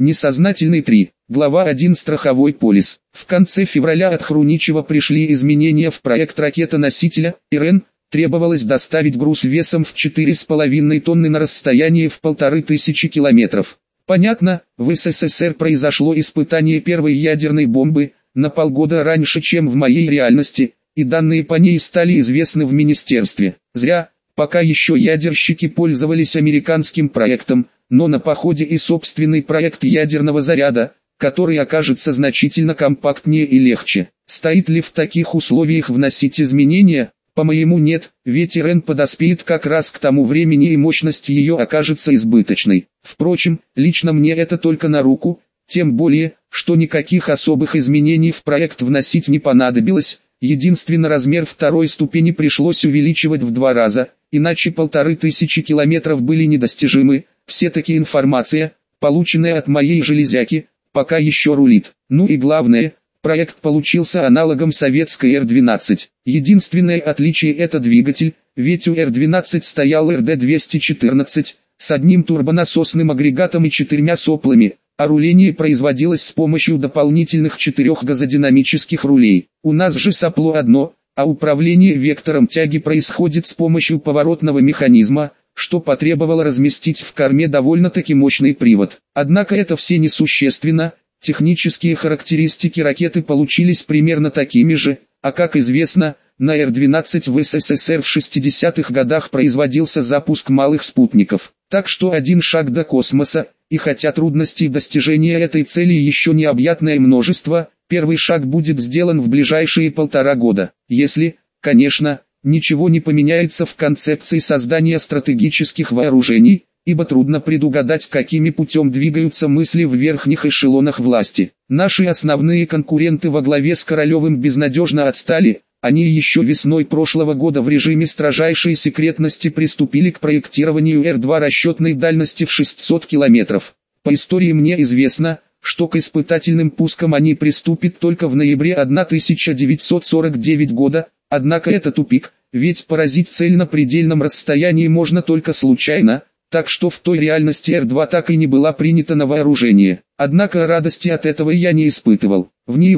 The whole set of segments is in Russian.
Несознательный 3. Глава 1. Страховой полис. В конце февраля от Хруничева пришли изменения в проект ракета-носителя «Ирэн». Требовалось доставить груз весом в 4,5 тонны на расстоянии в 1500 километров. Понятно, в СССР произошло испытание первой ядерной бомбы на полгода раньше, чем в моей реальности, и данные по ней стали известны в министерстве. Зря, пока еще ядерщики пользовались американским проектом, но на подходе и собственный проект ядерного заряда, который окажется значительно компактнее и легче. Стоит ли в таких условиях вносить изменения? По-моему, нет, ведь Ирэн подоспеет как раз к тому времени и мощность ее окажется избыточной. Впрочем, лично мне это только на руку, тем более, что никаких особых изменений в проект вносить не понадобилось, единственно размер второй ступени пришлось увеличивать в 2 раза, иначе 1500 километров были недостижимы. Все-таки информация, полученная от моей железяки, пока еще рулит. Ну и главное, проект получился аналогом советской Р-12. Единственное отличие — это двигатель, ведь у Р-12 стоял РД-214, с одним турбонасосным агрегатом и 4 соплами, а руление производилось с помощью дополнительных 4 газодинамических рулей. У нас же сопло одно, а управление вектором тяги происходит с помощью поворотного механизма, что потребовало разместить в корме довольно-таки мощный привод. Однако это все несущественно. Технические характеристики ракеты получились примерно такими же, а как известно, на Р-12 в СССР в 60-х годах производился запуск малых спутников. Так что один шаг до космоса, и хотя трудностей достижения этой цели еще необъятное множество, первый шаг будет сделан в ближайшие 1,5 года. Если, конечно, ничего не поменяется в концепции создания стратегических вооружений, ибо трудно предугадать, какими путем двигаются мысли в верхних эшелонах власти. Наши основные конкуренты во главе с Королевым безнадежно отстали, они еще весной прошлого года в режиме строжайшей секретности приступили к проектированию Р-2 расчетной дальности в 600 километров. По истории мне известно, что к испытательным пускам они приступят только в ноябре 1949 года, однако это тупик, ведь поразить цель на предельном расстоянии можно только случайно, так что в той реальности Р-2 так и не была принята на вооружение. Однако радости от этого я не испытывал. В ней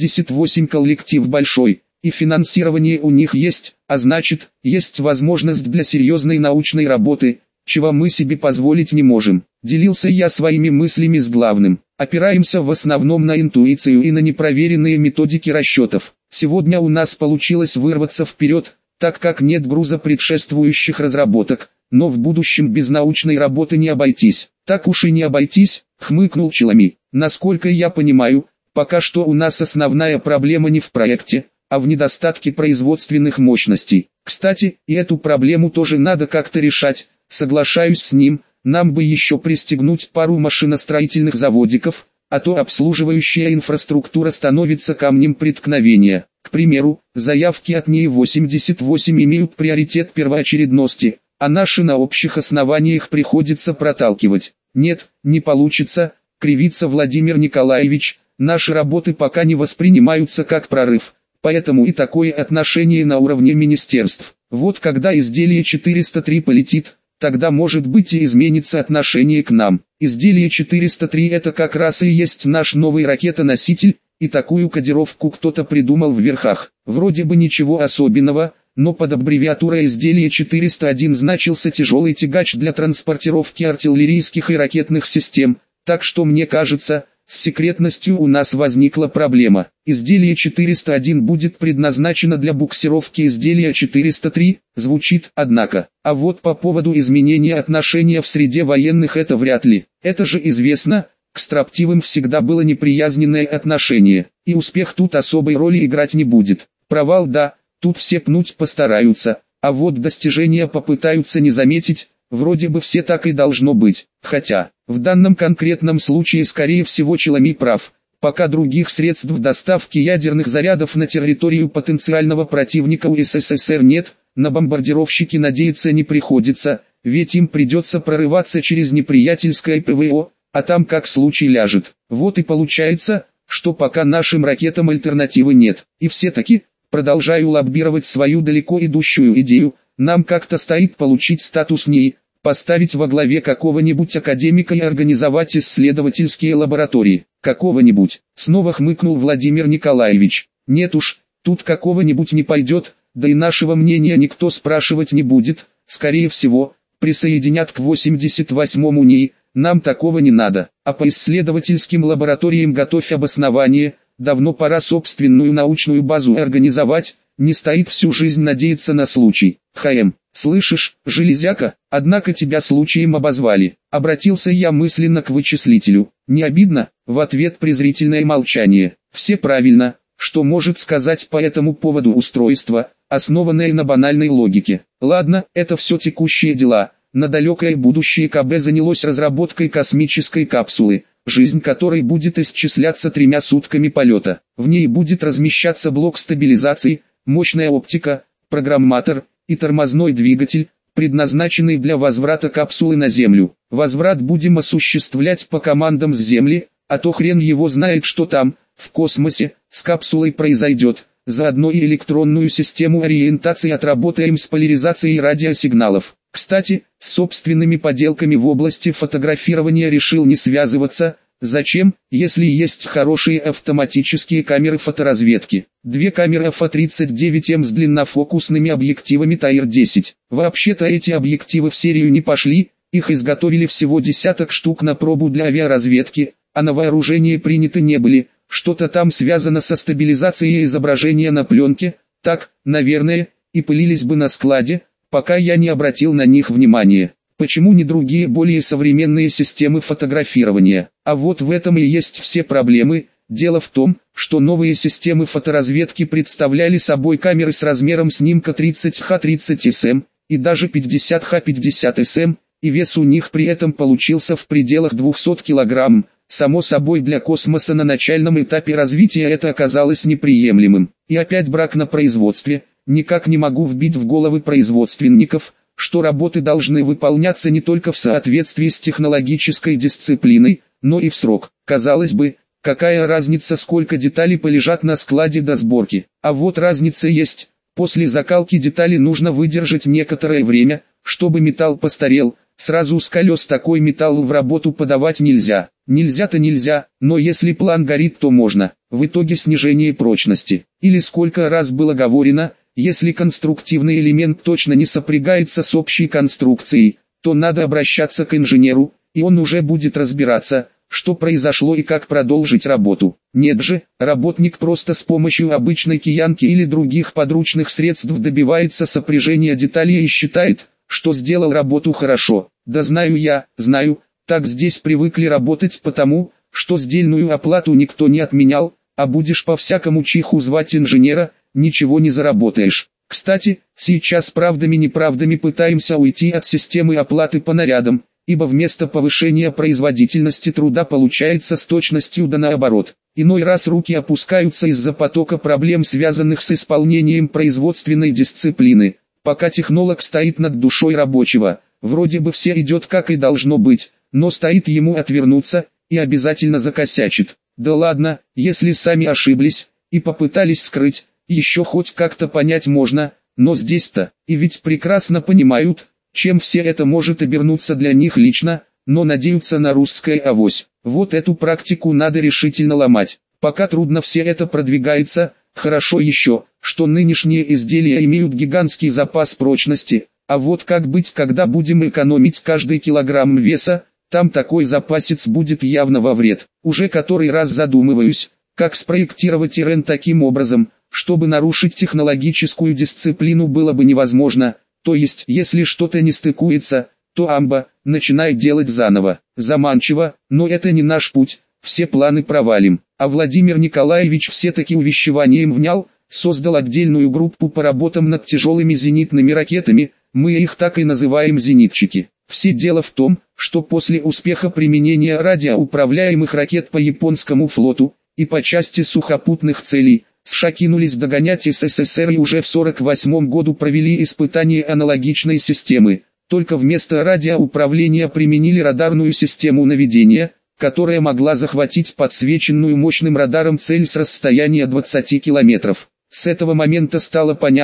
88 коллектив большой, и финансирование у них есть, а значит, есть возможность для серьезной научной работы, чего мы себе позволить не можем. Делился я своими мыслями с главным. Опираемся в основном на интуицию и на непроверенные методики расчетов. Сегодня у нас получилось вырваться вперед, так как нет груза предшествующих разработок, но в будущем без научной работы не обойтись. Так уж и не обойтись, хмыкнул Челами. Насколько я понимаю, пока что у нас основная проблема не в проекте, а в недостатке производственных мощностей. Кстати, и эту проблему тоже надо как-то решать, соглашаюсь с ним, нам бы еще пристегнуть пару машиностроительных заводиков, а то обслуживающая инфраструктура становится камнем преткновения. К примеру, заявки от НИИ-88 имеют приоритет первоочередности, а наши на общих основаниях приходится проталкивать. Нет, не получится, кривится Владимир Николаевич, наши работы пока не воспринимаются как прорыв, поэтому и такое отношение на уровне министерств. Вот когда изделие 403 полетит, тогда может быть и изменится отношение к нам. Изделие 403 это как раз и есть наш новый ракета-носитель, и такую кодировку кто-то придумал в верхах. Вроде бы ничего особенного, но под аббревиатурой изделия 401 значился тяжелый тягач для транспортировки артиллерийских и ракетных систем, так что мне кажется, с секретностью у нас возникла проблема. Изделие 401 будет предназначено для буксировки изделия 403, звучит, однако. А вот по поводу изменения отношения в среде военных это вряд ли. Это же известно, к строптивым всегда было неприязненное отношение, и успех тут особой роли играть не будет. Провал да, тут все пнуть постараются, а вот достижения попытаются не заметить, вроде бы все так и должно быть. Хотя, в данном конкретном случае скорее всего Челами прав, пока других средств доставки ядерных зарядов на территорию потенциального противника у СССР нет, на бомбардировщики надеяться не приходится, ведь им придется прорываться через неприятельское ПВО, а там как случай ляжет. Вот и получается, что пока нашим ракетам альтернативы нет, и все-таки, продолжаю лоббировать свою далеко идущую идею, нам как-то стоит получить статус НИИ, поставить во главе какого-нибудь академика и организовать исследовательские лаборатории. Какого-нибудь, снова хмыкнул Владимир Николаевич. Нет уж, тут какого-нибудь не пойдет, да и нашего мнения никто спрашивать не будет, скорее всего, присоединят к 88-му НИИ, нам такого не надо. А по исследовательским лабораториям готовь обоснование, давно пора собственную научную базу организовать, не стоит всю жизнь надеяться на случай. Слышишь, железяка, однако тебя случаем обозвали. Обратился я мысленно к вычислителю. Не обидно? В ответ презрительное молчание. Все правильно, что может сказать по этому поводу устройство, основанное на банальной логике. Ладно, это все текущие дела. На далекое будущее КБ занялось разработкой космической капсулы, жизнь которой будет исчисляться 3 сутками полета. В ней будет размещаться блок стабилизации, мощная оптика, программатор и тормозной двигатель, предназначенный для возврата капсулы на Землю. Возврат будем осуществлять по командам с Земли, а то хрен его знает, что там, в космосе, с капсулой произойдет. Заодно и электронную систему ориентации отработаем с поляризацией радиосигналов. Кстати, с собственными поделками в области фотографирования решил не связываться. Зачем, если есть хорошие автоматические камеры фоторазведки? 2 камеры АФА-39М с длиннофокусными объективами ТАИР-10. Вообще-то эти объективы в серию не пошли, их изготовили всего десяток штук на пробу для авиаразведки, а на вооружение приняты не были. Что-то там связано со стабилизацией изображения на пленке, так, наверное, и пылились бы на складе, пока я не обратил на них внимания. Почему не другие более современные системы фотографирования? А вот в этом и есть все проблемы. Дело в том, что новые системы фоторазведки представляли собой камеры с размером снимка 30Х30СМ и даже 50Х50СМ, и вес у них при этом получился в пределах 200 кг. Само собой, для космоса на начальном этапе развития это оказалось неприемлемым. И опять брак на производстве. Никак не могу вбить в головы производственников, что работы должны выполняться не только в соответствии с технологической дисциплиной, но и в срок. Казалось бы, какая разница, сколько деталей полежат на складе до сборки. А вот разница есть. После закалки детали нужно выдержать некоторое время, чтобы металл постарел. Сразу с колес такой металл в работу подавать нельзя. Нельзя-то нельзя, но если план горит, то можно. В итоге снижение прочности. Или сколько раз было говорено, если конструктивный элемент точно не сопрягается с общей конструкцией, то надо обращаться к инженеру, и он уже будет разбираться, что произошло и как продолжить работу. Нет же, работник просто с помощью обычной киянки или других подручных средств добивается сопряжения деталей и считает, что сделал работу хорошо. Да знаю я, знаю, так здесь привыкли работать потому, что сдельную оплату никто не отменял, а будешь по всякому чиху звать инженера, ничего не заработаешь. Кстати, сейчас правдами-неправдами пытаемся уйти от системы оплаты по нарядам, ибо вместо повышения производительности труда получается с точностью да наоборот. Иной раз руки опускаются из-за потока проблем, связанных с исполнением производственной дисциплины. Пока технолог стоит над душой рабочего, вроде бы все идет как и должно быть, но стоит ему отвернуться, и обязательно закосячит. Да ладно, если сами ошиблись, и попытались скрыть, еще хоть как-то понять можно, но здесь-то, и ведь прекрасно понимают, чем все это может обернуться для них лично, но надеются на русское авось. Вот эту практику надо решительно ломать. Пока трудно все это продвигается, хорошо еще, что нынешние изделия имеют гигантский запас прочности, а вот как быть, когда будем экономить каждый килограмм веса, там такой запасец будет явно во вред. Уже который раз задумываюсь, как спроектировать ИРН таким образом, чтобы нарушить технологическую дисциплину было бы невозможно, то есть если что-то не стыкуется, то амба, начинай делать заново. Заманчиво, но это не наш путь, все планы провалим. А Владимир Николаевич все-таки увещеванием внял, создал отдельную группу по работам над тяжелыми зенитными ракетами, мы их так и называем зенитчики. Все дело в том, что после успеха применения радиоуправляемых ракет по японскому флоту, и по части сухопутных целей, США кинулись догонять СССР и уже в 1948 году провели испытания аналогичной системы, только вместо радиоуправления применили радарную систему наведения, которая могла захватить подсвеченную мощным радаром цель с расстояния 20 километров. С этого момента стало понятно,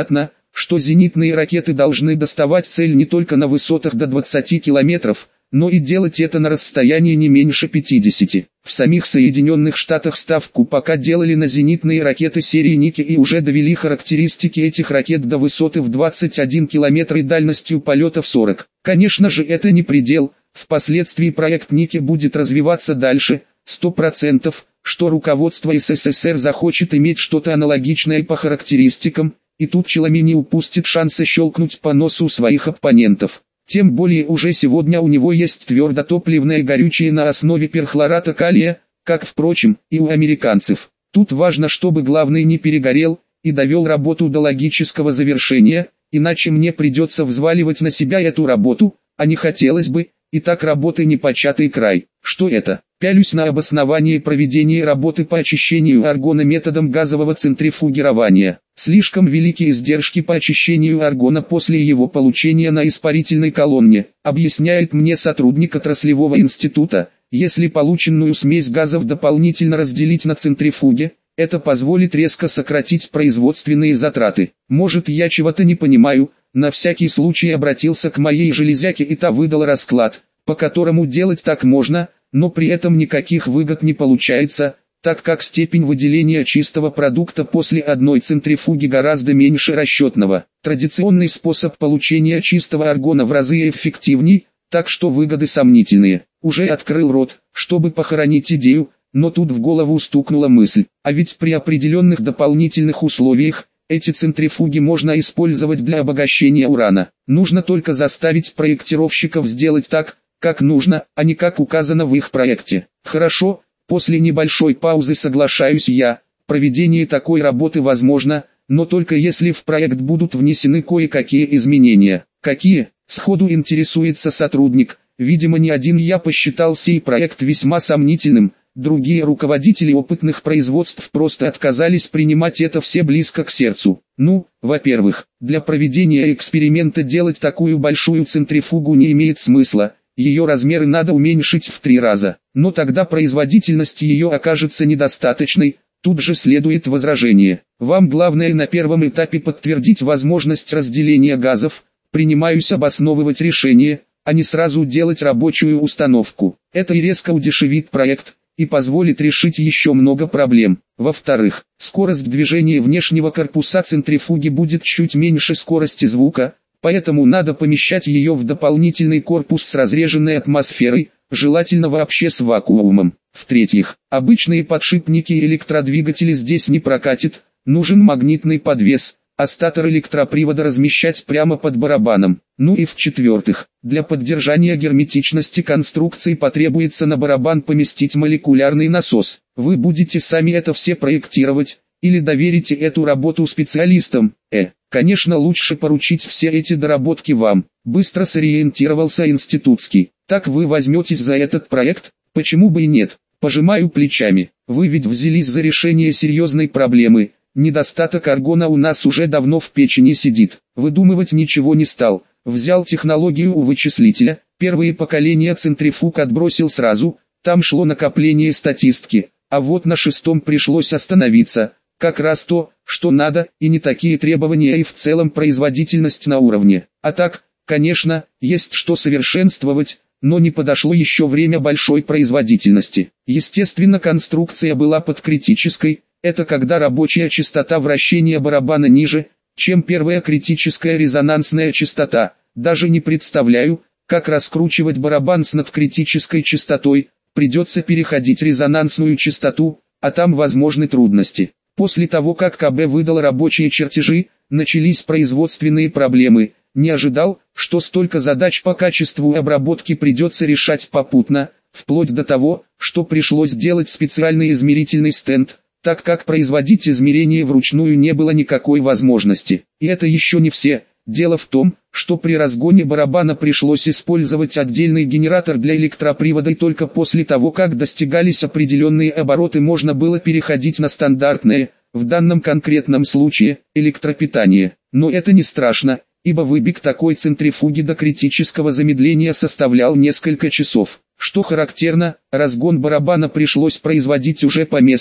что зенитные ракеты должны доставать цель не только на высотах до 20 километров, но и делать это на расстоянии не меньше 50. В самих Соединенных Штатах ставку пока делали на зенитные ракеты серии Ники и уже довели характеристики этих ракет до высоты в 21 километр и дальностью полета в 40. Конечно же, это не предел, впоследствии проект Ники будет развиваться дальше, 100%, что руководство СССР захочет иметь что-то аналогичное по характеристикам, и тут Челами не упустит шанса щелкнуть по носу своих оппонентов. Тем более уже сегодня у него есть твердотопливное горючее на основе перхлората калия, как, впрочем, и у американцев. Тут важно, чтобы главный не перегорел и довел работу до логического завершения, иначе мне придется взваливать на себя эту работу, а не хотелось бы, и так работы непочатый край. Что это? Пялюсь на обоснование проведения работы по очищению аргона методом газового центрифугирования. Слишком велики издержки по очищению аргона после его получения на испарительной колонне, объясняет мне сотрудник отраслевого института. Если полученную смесь газов дополнительно разделить на центрифуге, это позволит резко сократить производственные затраты. Может, я чего-то не понимаю, на всякий случай обратился к моей железяке, и та выдала расклад, по которому делать так можно, но при этом никаких выгод не получается, так как степень выделения чистого продукта после одной центрифуги гораздо меньше расчетного. Традиционный способ получения чистого аргона в разы эффективней, так что выгоды сомнительные. Уже открыл рот, чтобы похоронить идею, но тут в голову стукнула мысль, а ведь при определенных дополнительных условиях, эти центрифуги можно использовать для обогащения урана. Нужно только заставить проектировщиков сделать так, как нужно, а не как указано в их проекте. Хорошо, после небольшой паузы соглашаюсь я, проведение такой работы возможно, но только если в проект будут внесены кое-какие изменения. Какие? Сходу интересуется сотрудник. Видимо, не один я посчитал сей проект весьма сомнительным. Другие руководители опытных производств просто отказались принимать это все близко к сердцу. Ну, во-первых, для проведения эксперимента делать такую большую центрифугу не имеет смысла. Ее размеры надо уменьшить в 3 раза, но тогда производительность ее окажется недостаточной. Тут же следует возражение. Вам главное на первом этапе подтвердить возможность разделения газов. Принимаюсь обосновывать решение, а не сразу делать рабочую установку. Это и резко удешевит проект, и позволит решить еще много проблем. Во-вторых, скорость движения внешнего корпуса центрифуги будет чуть меньше скорости звука, поэтому надо помещать ее в дополнительный корпус с разреженной атмосферой, желательно вообще с вакуумом. В-третьих, обычные подшипники и электродвигатели здесь не прокатит, нужен магнитный подвес, а статор электропривода размещать прямо под барабаном. Ну и в-четвертых, для поддержания герметичности конструкции потребуется на барабан поместить молекулярный насос. Вы будете сами это все проектировать, или доверите эту работу специалистам? Конечно, лучше поручить все эти доработки вам. Быстро сориентировался институтский. Так вы возьметесь за этот проект? Почему бы и нет? Пожимаю плечами. Вы ведь взялись за решение серьезной проблемы. Недостаток аргона у нас уже давно в печени сидит. Выдумывать ничего не стал. Взял технологию у вычислителя. Первые поколения центрифуг отбросил сразу. Там шло накопление статистики. А вот на 6-м пришлось остановиться. Как раз то, что надо, и не такие требования, и в целом производительность на уровне. А так, конечно, есть что совершенствовать, но не подошло еще время большой производительности. Естественно, конструкция была под критической, это когда рабочая частота вращения барабана ниже, чем первая критическая резонансная частота. Даже не представляю, как раскручивать барабан с надкритической частотой, придется переходить резонансную частоту, а там возможны трудности. После того, как КБ выдал рабочие чертежи, начались производственные проблемы. Не ожидал, что столько задач по качеству обработки придется решать попутно, вплоть до того, что пришлось делать специальный измерительный стенд, так как производить измерения вручную не было никакой возможности. И это еще не все. Дело в том, что при разгоне барабана пришлось использовать отдельный генератор для электропривода, и только после того, как достигались определенные обороты, можно было переходить на стандартное, в данном конкретном случае, электропитание. Но это не страшно, ибо выбег такой центрифуги до критического замедления составлял несколько часов. Что характерно, разгон барабана пришлось производить уже по месту,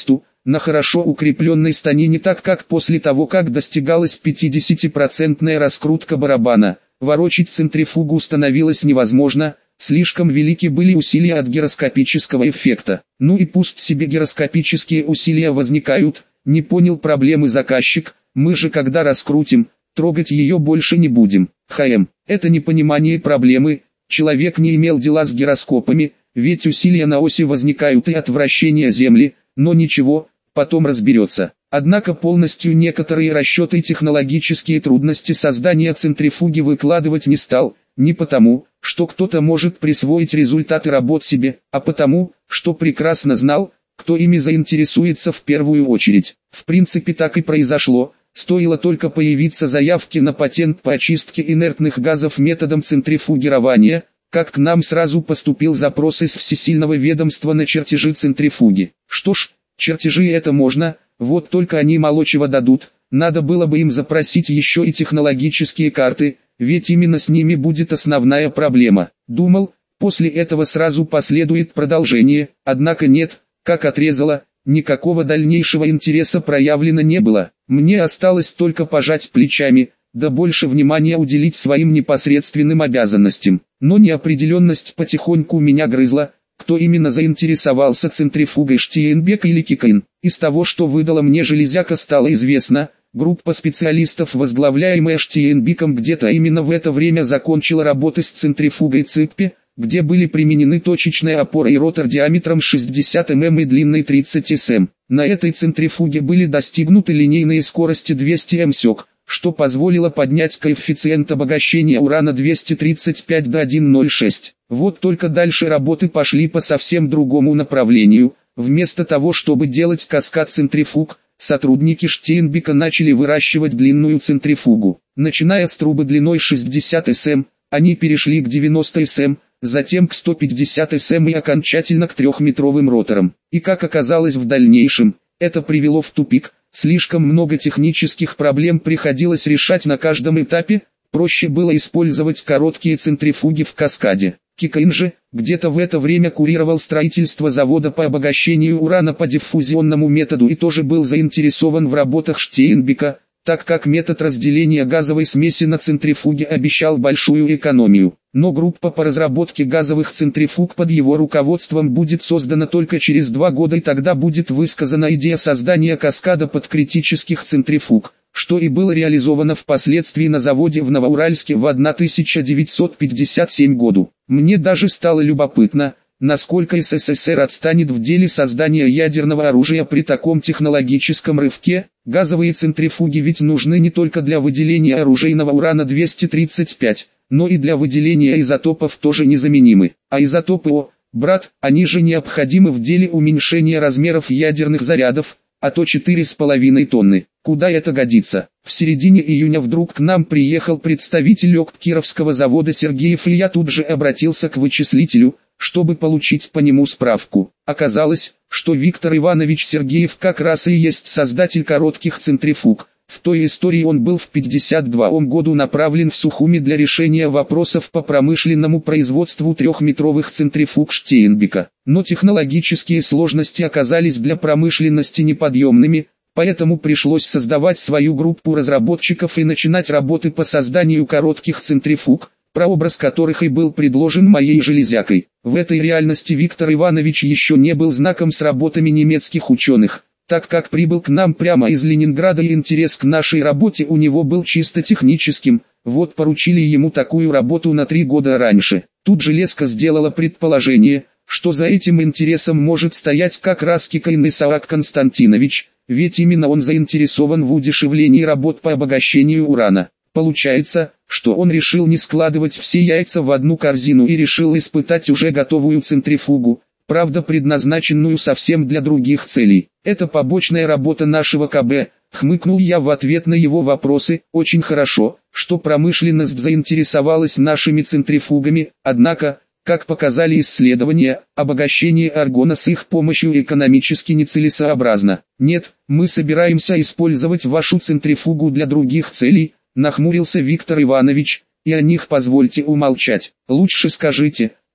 на хорошо укрепленной станине, так как после того, как достигалась 50% раскрутка барабана, ворочить центрифугу становилось невозможно, слишком велики были усилия от гироскопического эффекта. Ну и пусть себе гироскопические усилия возникают, не понял проблемы заказчик, мы же когда раскрутим, трогать ее больше не будем. Это непонимание проблемы, человек не имел дела с гироскопами, ведь усилия на оси возникают и от вращения Земли, но ничего, потом разберется. Однако полностью некоторые расчеты и технологические трудности создания центрифуги выкладывать не стал, не потому, что кто-то может присвоить результаты работ себе, а потому, что прекрасно знал, кто ими заинтересуется в первую очередь. В принципе так и произошло, стоило только появиться заявки на патент по очистке инертных газов методом центрифугирования, как к нам сразу поступил запрос из всесильного ведомства на чертежи центрифуги. Что ж, чертежи это можно, вот только они мало чего дадут, надо было бы им запросить еще и технологические карты, ведь именно с ними будет основная проблема. Думал, после этого сразу последует продолжение, однако нет, как отрезало, никакого дальнейшего интереса проявлено не было. Мне осталось только пожать плечами, да больше внимания уделить своим непосредственным обязанностям. Но неопределенность потихоньку меня грызла, кто именно заинтересовался центрифугой, Штейнбек или Кикайн. Из того, что выдала мне железяка, стало известно, группа специалистов, возглавляемая Штейнбеком, где-то именно в это время закончила работы с центрифугой Циппи, где были применены точечная опора и ротор диаметром 60 мм и длиной 30 см. На этой центрифуге были достигнуты линейные скорости 200 мсек, что позволило поднять коэффициент обогащения урана-235 до 1,06. Вот только дальше работы пошли по совсем другому направлению. Вместо того, чтобы делать каскад центрифуг, сотрудники Штейнбека начали выращивать длинную центрифугу. Начиная с трубы длиной 60 см, они перешли к 90 см, затем к 150 см и окончательно к 3-метровым роторам. И как оказалось в дальнейшем, это привело в тупик. Слишком много технических проблем приходилось решать на каждом этапе, проще было использовать короткие центрифуги в каскаде. Кикайн же, где-то в это время курировал строительство завода по обогащению урана по диффузионному методу и тоже был заинтересован в работах Штейнбека, так как метод разделения газовой смеси на центрифуге обещал большую экономию. Но группа по разработке газовых центрифуг под его руководством будет создана только через 2 года, и тогда будет высказана идея создания каскада подкритических центрифуг, что и было реализовано впоследствии на заводе в Новоуральске в 1957 году. Мне даже стало любопытно, насколько СССР отстанет в деле создания ядерного оружия при таком технологическом рывке. Газовые центрифуги ведь нужны не только для выделения оружейного урана-235, но и для выделения изотопов тоже незаменимы. А изотопы брат, они же необходимы в деле уменьшения размеров ядерных зарядов, а то 4,5 тонны. Куда это годится? В середине июня вдруг к нам приехал представитель Кировского завода Сергеев, и я тут же обратился к вычислителю, чтобы получить по нему справку. Оказалось, что Виктор Иванович Сергеев как раз и есть создатель коротких центрифуг. В той истории он был в 1952 году направлен в Сухуми для решения вопросов по промышленному производству 3-метровых центрифуг Штейнбека. Но технологические сложности оказались для промышленности неподъемными, поэтому пришлось создавать свою группу разработчиков и начинать работы по созданию коротких центрифуг, прообраз которых и был предложен моей железякой. В этой реальности Виктор Иванович еще не был знаком с работами немецких ученых, так как прибыл к нам прямо из Ленинграда, и интерес к нашей работе у него был чисто техническим, вот поручили ему такую работу на 3 года раньше. Тут железка сделала предположение, что за этим интересом может стоять как раз Кикайн Исаак Константинович, ведь именно он заинтересован в удешевлении работ по обогащению урана. Получается, что он решил не складывать все яйца в одну корзину и решил испытать уже готовую центрифугу, правда предназначенную совсем для других целей. Это побочная работа нашего КБ, хмыкнул я в ответ на его вопросы. Очень хорошо, что промышленность заинтересовалась нашими центрифугами, однако, как показали исследования, обогащение аргона с их помощью экономически нецелесообразно. Нет, мы собираемся использовать вашу центрифугу для других целей, нахмурился Виктор Иванович, и о них позвольте умолчать. Лучше скажите,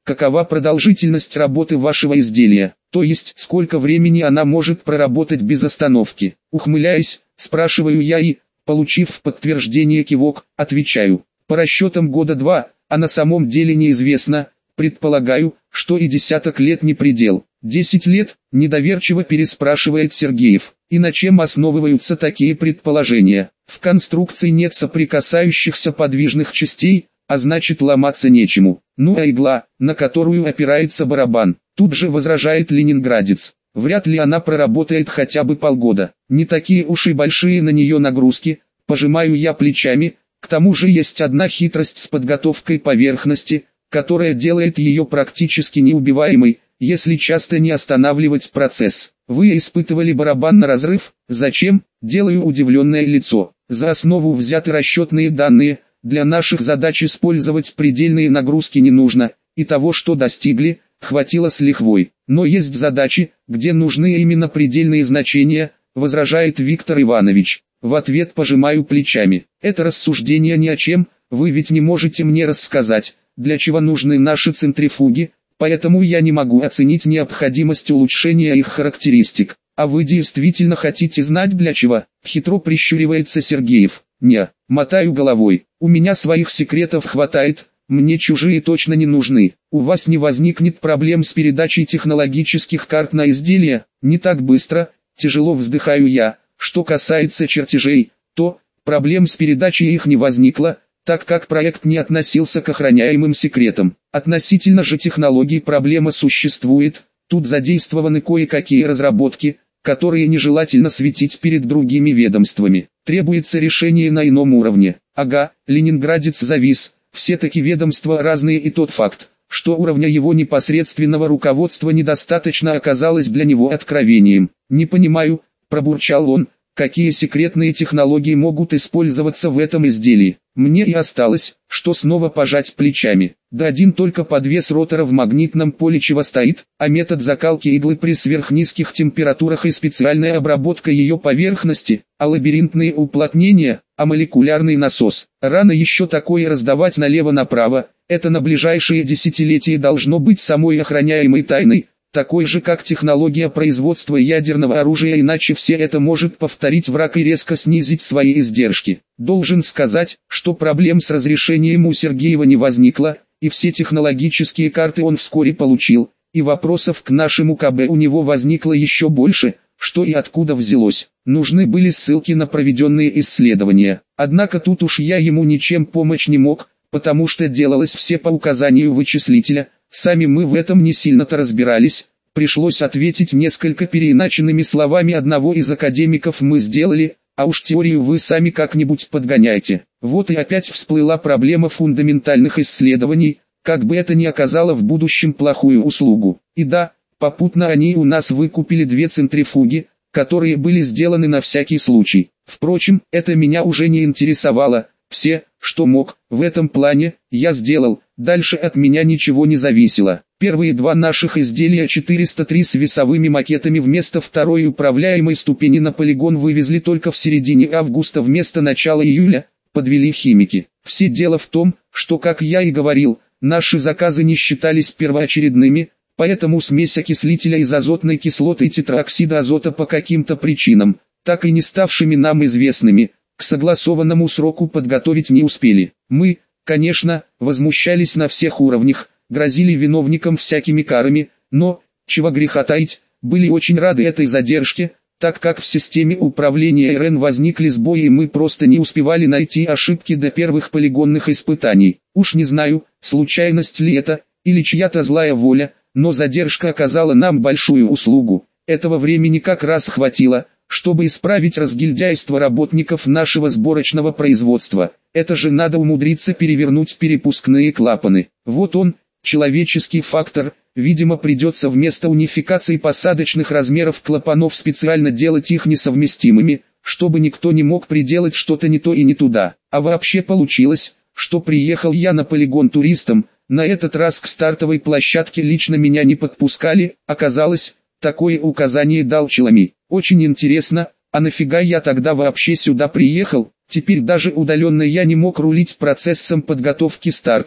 какова продолжительность работы вашего изделия, то есть сколько времени она может проработать без остановки. Ухмыляясь, спрашиваю я и, получив в подтверждение кивок, отвечаю, по расчетам года 2, а на самом деле неизвестно, предполагаю, что и десяток лет не предел. 10 лет, недоверчиво переспрашивает Сергеев. И на чем основываются такие предположения? В конструкции нет соприкасающихся подвижных частей, а значит ломаться нечему. Ну а игла, на которую опирается барабан, тут же возражает ленинградец. Вряд ли она проработает хотя бы полгода. Не такие уж и большие на нее нагрузки, пожимаю я плечами. К тому же есть одна хитрость с подготовкой поверхности, которая делает ее практически неубиваемой, если часто не останавливать процесс. Вы испытывали барабан на разрыв? Зачем? Делаю удивленное лицо. За основу взяты расчетные данные, для наших задач использовать предельные нагрузки не нужно, и того, что достигли, хватило с лихвой. Но есть задачи, где нужны именно предельные значения, возражает Виктор Иванович. В ответ пожимаю плечами. Это рассуждение ни о чем, вы ведь не можете мне рассказать, для чего нужны наши центрифуги, поэтому я не могу оценить необходимость улучшения их характеристик. А вы действительно хотите знать для чего? Хитро прищуривается Сергеев. Не, мотаю головой. У меня своих секретов хватает, мне чужие точно не нужны. У вас не возникнет проблем с передачей технологических карт на изделия? Не так быстро, тяжело вздыхаю я. Что касается чертежей, то проблем с передачей их не возникло, так как проект не относился к охраняемым секретам. Относительно же технологий проблема существует, тут задействованы кое-какие разработки, которые нежелательно светить перед другими ведомствами. Требуется решение на ином уровне. Ага, ленинградец завис, все-таки ведомства разные, и тот факт, что уровня его непосредственного руководства недостаточно, оказалось для него откровением. Не понимаю, пробурчал он, какие секретные технологии могут использоваться в этом изделии. Мне и осталось, что снова пожать плечами. Да один только подвес ротора в магнитном поле чего стоит, а метод закалки иглы при сверхнизких температурах и специальная обработка ее поверхности, а лабиринтные уплотнения, а молекулярный насос. Рано еще такое раздавать налево-направо, это на ближайшие десятилетия должно быть самой охраняемой тайной, такой же как технология производства ядерного оружия, иначе все это может повторить враг и резко снизить свои издержки. Должен сказать, что проблем с разрешением у Сергеева не возникло, и все технологические карты он вскоре получил, и вопросов к нашему КБ у него возникло еще больше, что и откуда взялось. Нужны были ссылки на проведенные исследования, однако тут уж я ему ничем помочь не мог, потому что делалось все по указанию вычислителя. Сами мы в этом не сильно-то разбирались, пришлось ответить несколько переиначенными словами одного из академиков мы сделали, а уж теорию вы сами как-нибудь подгоняйте. Вот и опять всплыла проблема фундаментальных исследований, как бы это ни оказало в будущем плохую услугу. И да, попутно они у нас выкупили 2 центрифуги, которые были сделаны на всякий случай. Впрочем, это меня уже не интересовало, все, что мог, в этом плане, я сделал, дальше от меня ничего не зависело. Первые 2 наших изделия 403 с весовыми макетами вместо второй управляемой ступени на полигон вывезли только в середине августа вместо начала июля, подвели химики. Все дело в том, что, как я и говорил, наши заказы не считались первоочередными, поэтому смесь окислителя из азотной кислоты и тетраоксида азота по каким-то причинам, так и не ставшими нам известными, к согласованному сроку подготовить не успели. Мы, конечно, возмущались на всех уровнях, грозили виновникам всякими карами, но, чего греха таить, были очень рады этой задержке, так как в системе управления РН возникли сбои и мы просто не успевали найти ошибки до первых полигонных испытаний. Уж не знаю, случайность ли это, или чья-то злая воля, но задержка оказала нам большую услугу. Этого времени как раз хватило, чтобы исправить разгильдяйство работников нашего сборочного производства. Это же надо умудриться перевернуть перепускные клапаны. Вот он, человеческий фактор, видимо придется вместо унификации посадочных размеров клапанов специально делать их несовместимыми, чтобы никто не мог приделать что-то не то и не туда. А вообще получилось, что приехал я на полигон туристом, на этот раз к стартовой площадке лично меня не подпускали, оказалось, такое указание дал Челами. Очень интересно, а нафига я тогда вообще сюда приехал? Теперь даже удаленно я не мог рулить процессом подготовки стартов,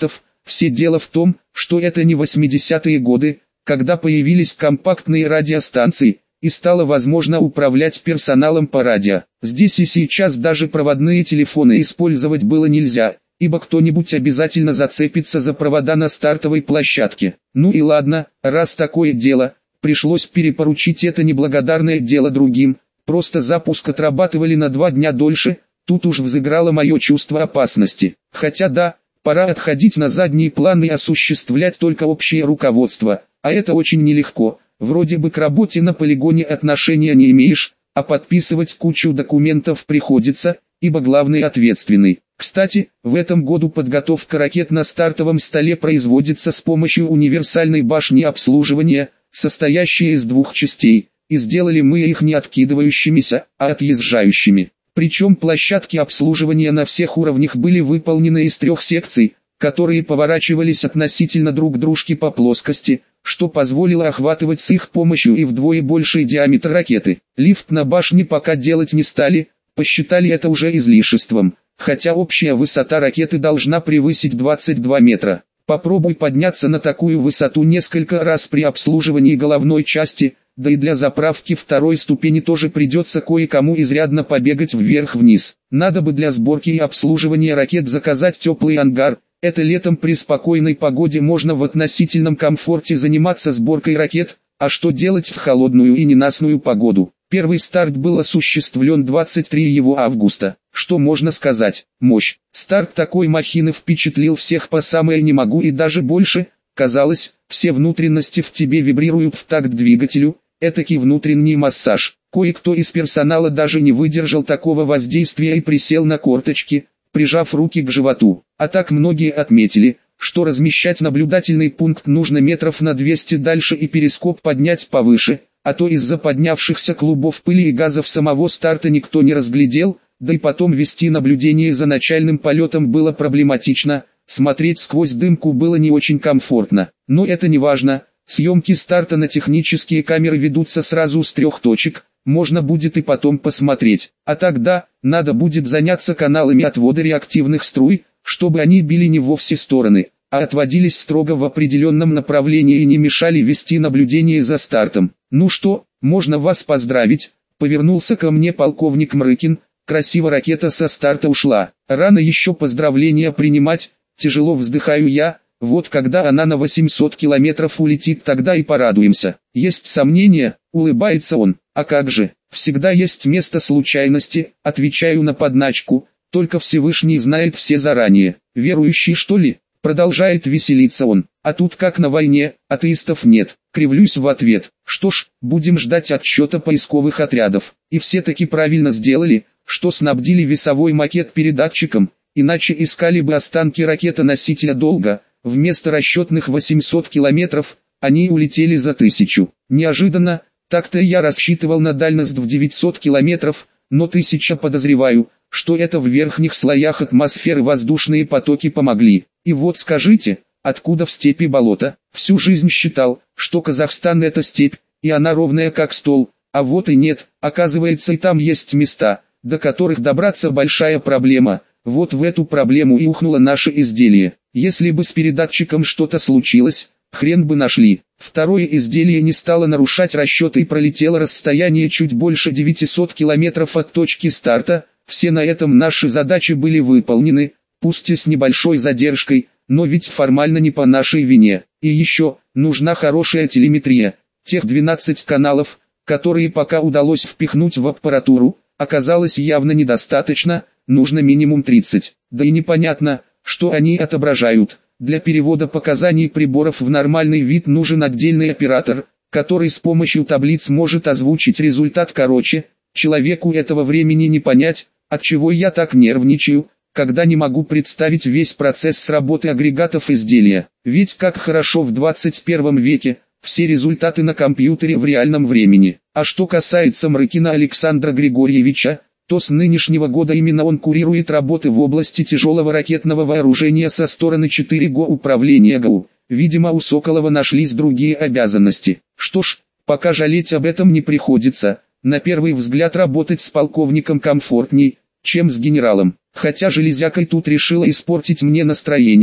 Все дело в том, что это не 80-е годы, когда появились компактные радиостанции, и стало возможно управлять персоналом по радио. Здесь и сейчас даже проводные телефоны использовать было нельзя, ибо кто-нибудь обязательно зацепится за провода на стартовой площадке. Ну и ладно, раз такое дело, пришлось перепоручить это неблагодарное дело другим, просто запуск отрабатывали на 2 дня дольше, тут уж взыграло мое чувство опасности. Хотя да, пора отходить на задний план и осуществлять только общее руководство, а это очень нелегко. Вроде бы к работе на полигоне отношения не имеешь, а подписывать кучу документов приходится, ибо главный ответственный. Кстати, в этом году подготовка ракет на стартовом столе производится с помощью универсальной башни обслуживания, состоящей из 2 частей, и сделали мы их не откидывающимися, а отъезжающими. Причем площадки обслуживания на всех уровнях были выполнены из 3 секций, которые поворачивались относительно друг дружки по плоскости, что позволило охватывать с их помощью и вдвое больший диаметр ракеты. Лифт на башне пока делать не стали, посчитали это уже излишеством, хотя общая высота ракеты должна превысить 22 метра. Попробуй подняться на такую высоту несколько раз при обслуживании головной части, да и для заправки 2-й ступени тоже придется кое-кому изрядно побегать вверх-вниз. Надо бы для сборки и обслуживания ракет заказать теплый ангар. Это летом при спокойной погоде можно в относительном комфорте заниматься сборкой ракет, а что делать в холодную и ненастную погоду? Первый старт был осуществлен 23 августа. Что можно сказать? Мощь. Старт такой махины впечатлил всех по самое не могу и даже больше. Казалось, все внутренности в тебе вибрируют в такт двигателю. Этакий внутренний массаж. Кое-кто из персонала даже не выдержал такого воздействия и присел на корточки, прижав руки к животу. А так многие отметили, что размещать наблюдательный пункт нужно метров на 200 дальше и перископ поднять повыше, а то из-за поднявшихся клубов пыли и газов самого старта никто не разглядел, да и потом вести наблюдение за начальным полетом было проблематично, смотреть сквозь дымку было не очень комфортно. Но это не важно, съемки старта на технические камеры ведутся сразу с 3 точек, можно будет и потом посмотреть. А тогда, надо будет заняться каналами отвода реактивных струй, чтобы они били не во все стороны, а отводились строго в определенном направлении и не мешали вести наблюдение за стартом. Ну что, можно вас поздравить, повернулся ко мне полковник Мрыкин, красиво ракета со старта ушла. Рано еще поздравления принимать, тяжело вздыхаю я, вот когда она на 800 километров улетит, тогда и порадуемся. Есть сомнения, улыбается он. А как же, всегда есть место случайности, отвечаю на подначку, только Всевышний знает все заранее. Верующий что ли? Продолжает веселиться он. А тут как на войне, атеистов нет. Кривлюсь в ответ. Что ж, будем ждать отсчета поисковых отрядов. И все таки правильно сделали, что снабдили весовой макет передатчиком, иначе искали бы останки ракеты-носителя долго. Вместо расчетных 800 километров, они улетели за 1000. Неожиданно. Так-то я рассчитывал на дальность в 900 километров, но 1000 подозреваю, что это в верхних слоях атмосферы воздушные потоки помогли. И вот скажите, откуда в степи болото? Всю жизнь считал, что Казахстан это степь, и она ровная как стол, а вот и нет, оказывается и там есть места, до которых добраться большая проблема. Вот в эту проблему и ухнуло наше изделие. Если бы с передатчиком что-то случилось, хрен бы нашли. Второе изделие не стало нарушать расчеты и пролетело расстояние чуть больше 900 километров от точки старта. Все на этом наши задачи были выполнены, пусть и с небольшой задержкой, но ведь формально не по нашей вине. И еще, нужна хорошая телеметрия. Тех 12 каналов, которые пока удалось впихнуть в аппаратуру, оказалось явно недостаточно, нужно минимум 30. Да и непонятно, что они отображают. Для перевода показаний приборов в нормальный вид нужен отдельный оператор, который с помощью таблиц может озвучить результат короче. Человеку этого времени не понять, отчего я так нервничаю, когда не могу представить весь процесс работы агрегатов изделия. Ведь как хорошо в 21 веке, все результаты на компьютере в реальном времени. А что касается Мрыкина Александра Григорьевича, то с нынешнего года именно он курирует работы в области тяжелого ракетного вооружения со стороны 4 ГО управления ГУ. Видимо, у Соколова нашлись другие обязанности. Что ж, пока жалеть об этом не приходится. На первый взгляд работать с полковником комфортней, чем с генералом. Хотя железякой тут решила испортить мне настроение,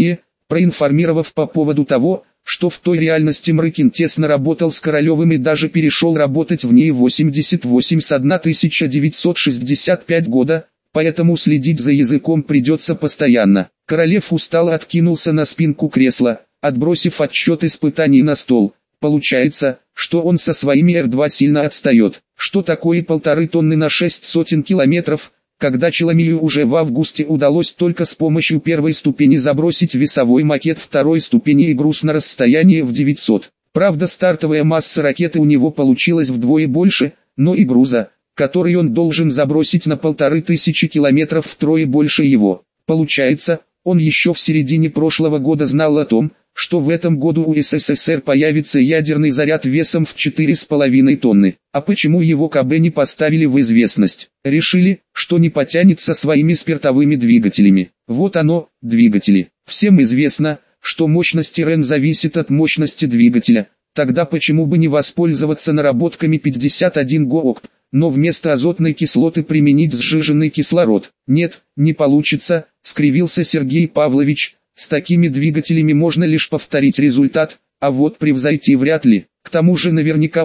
проинформировав по поводу того, что в той реальности Мрыкин тесно работал с Королевым и даже перешел работать в ней в 88 с 1965 года, поэтому следить за языком придется постоянно. Королев устало откинулся на спинку кресла, отбросив отчет испытаний на стол. Получается, что он со своими Р-2 сильно отстает. Что такое 1,5 тонны на 600 километров, когда Челомею уже в августе удалось только с помощью первой ступени забросить весовой макет второй ступени и груз на расстояние в 900. Правда, стартовая масса ракеты у него получилась вдвое больше, но и груза, который он должен забросить на 1500 километров, втрое больше его. Получается, он еще в середине прошлого года знал о том, что в этом году у СССР появится ядерный заряд весом в 4,5 тонны. А почему его КБ не поставили в известность? Решили, что не потянет со своими спиртовыми двигателями. Вот оно, двигатели. Всем известно, что мощность РН зависит от мощности двигателя. Тогда почему бы не воспользоваться наработками 51 ГООКТ, но вместо азотной кислоты применить сжиженный кислород? Нет, не получится, скривился Сергей Павлович. С такими двигателями можно лишь повторить результат, а вот превзойти вряд ли. К тому же наверняка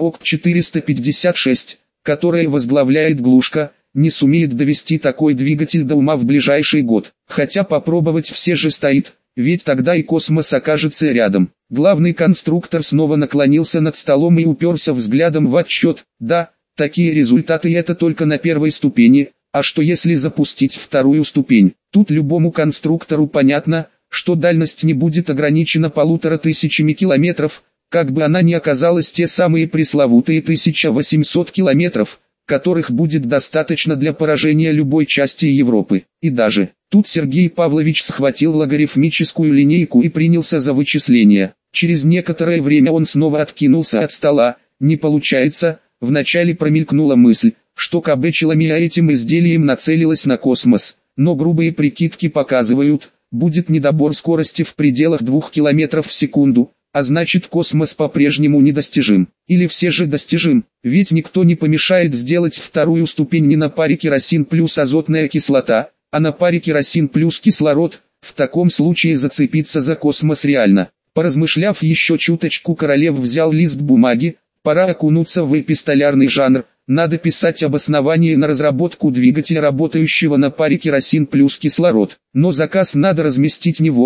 ОКТ-456, которая возглавляет Глушко, не сумеет довести такой двигатель до ума в ближайший год. Хотя попробовать все же стоит, ведь тогда и космос окажется рядом. Главный конструктор снова наклонился над столом и уперся взглядом в отчет. Да, такие результаты это только на первой ступени, а что если запустить вторую ступень? Тут любому конструктору понятно, что дальность не будет ограничена 1500 километров, как бы она ни оказалась те самые пресловутые 1800 километров, которых будет достаточно для поражения любой части Европы. И даже, тут Сергей Павлович схватил логарифмическую линейку и принялся за вычисления. Через некоторое время он снова откинулся от стола. Не получается, вначале промелькнула мысль, что КБ Челомея этим изделием нацелилась на космос, но грубые прикидки показывают, будет недобор скорости в пределах 2 км в секунду, а значит космос по-прежнему недостижим. Или все же достижим, ведь никто не помешает сделать вторую ступень не на паре керосин плюс азотная кислота, а на паре керосин плюс кислород. В таком случае зацепиться за космос реально. Поразмышляв еще чуточку, Королев взял лист бумаги. Пора окунуться в эпистолярный жанр. Надо писать обоснование на разработку двигателя, работающего на паре керосин плюс кислород. Но заказ надо разместить не в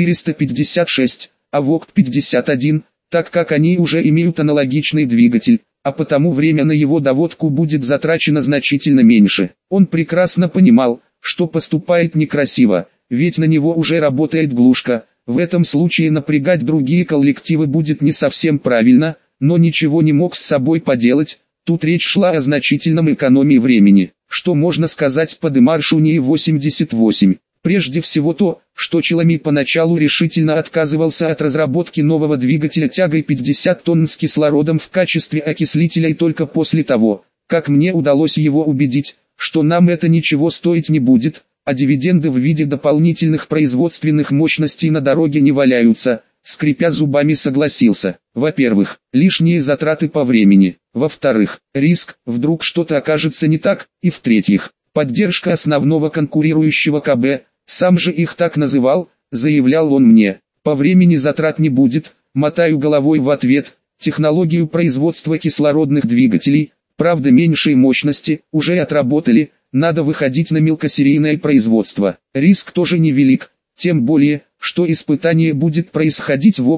ОКТ-456, а в ОКТ-51, так как они уже имеют аналогичный двигатель, а потому время на его доводку будет затрачено значительно меньше. Он прекрасно понимал, что поступает некрасиво, ведь на него уже работает Глушко. В этом случае напрягать другие коллективы будет не совсем правильно, но ничего не мог с собой поделать. Тут речь шла о значительном экономии времени. Что можно сказать по демаршу НИИ-88? Прежде всего то, что Челомей поначалу решительно отказывался от разработки нового двигателя тягой 50 тонн с кислородом в качестве окислителя, и только после того, как мне удалось его убедить, что нам это ничего стоить не будет, а дивиденды в виде дополнительных производственных мощностей на дороге не валяются, скрипя зубами согласился. Во-первых, лишние затраты по времени. Во-вторых, риск, вдруг что-то окажется не так. И в-третьих, поддержка основного конкурирующего КБ, сам же их так называл, заявлял он мне. По времени затрат не будет, мотаю головой в ответ. Технологию производства кислородных двигателей, правда меньшей мощности, уже отработали. Надо выходить на мелкосерийное производство. Риск тоже невелик, тем более, что испытание будет происходить в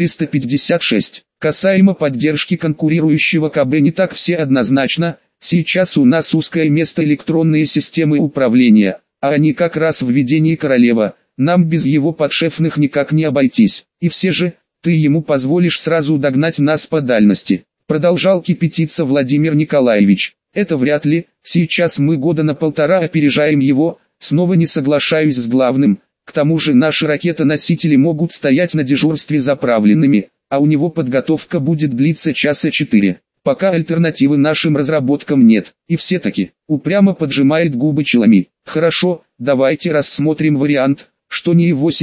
ОКТ-456. Касаемо поддержки конкурирующего КБ не так все однозначно. Сейчас у нас узкое место электронные системы управления, а они как раз в ведении Королева. Нам без его подшефных никак не обойтись. И все же, ты ему позволишь сразу догнать нас по дальности. Продолжал кипятиться Владимир Николаевич. Это вряд ли, сейчас мы года на 1,5 опережаем его, снова не соглашаюсь с главным. К тому же наши ракетоносители могут стоять на дежурстве заправленными, а у него подготовка будет длиться часа 4. Пока альтернативы нашим разработкам нет. И все-таки, упрямо поджимает губы Челомей. Хорошо, давайте рассмотрим вариант, что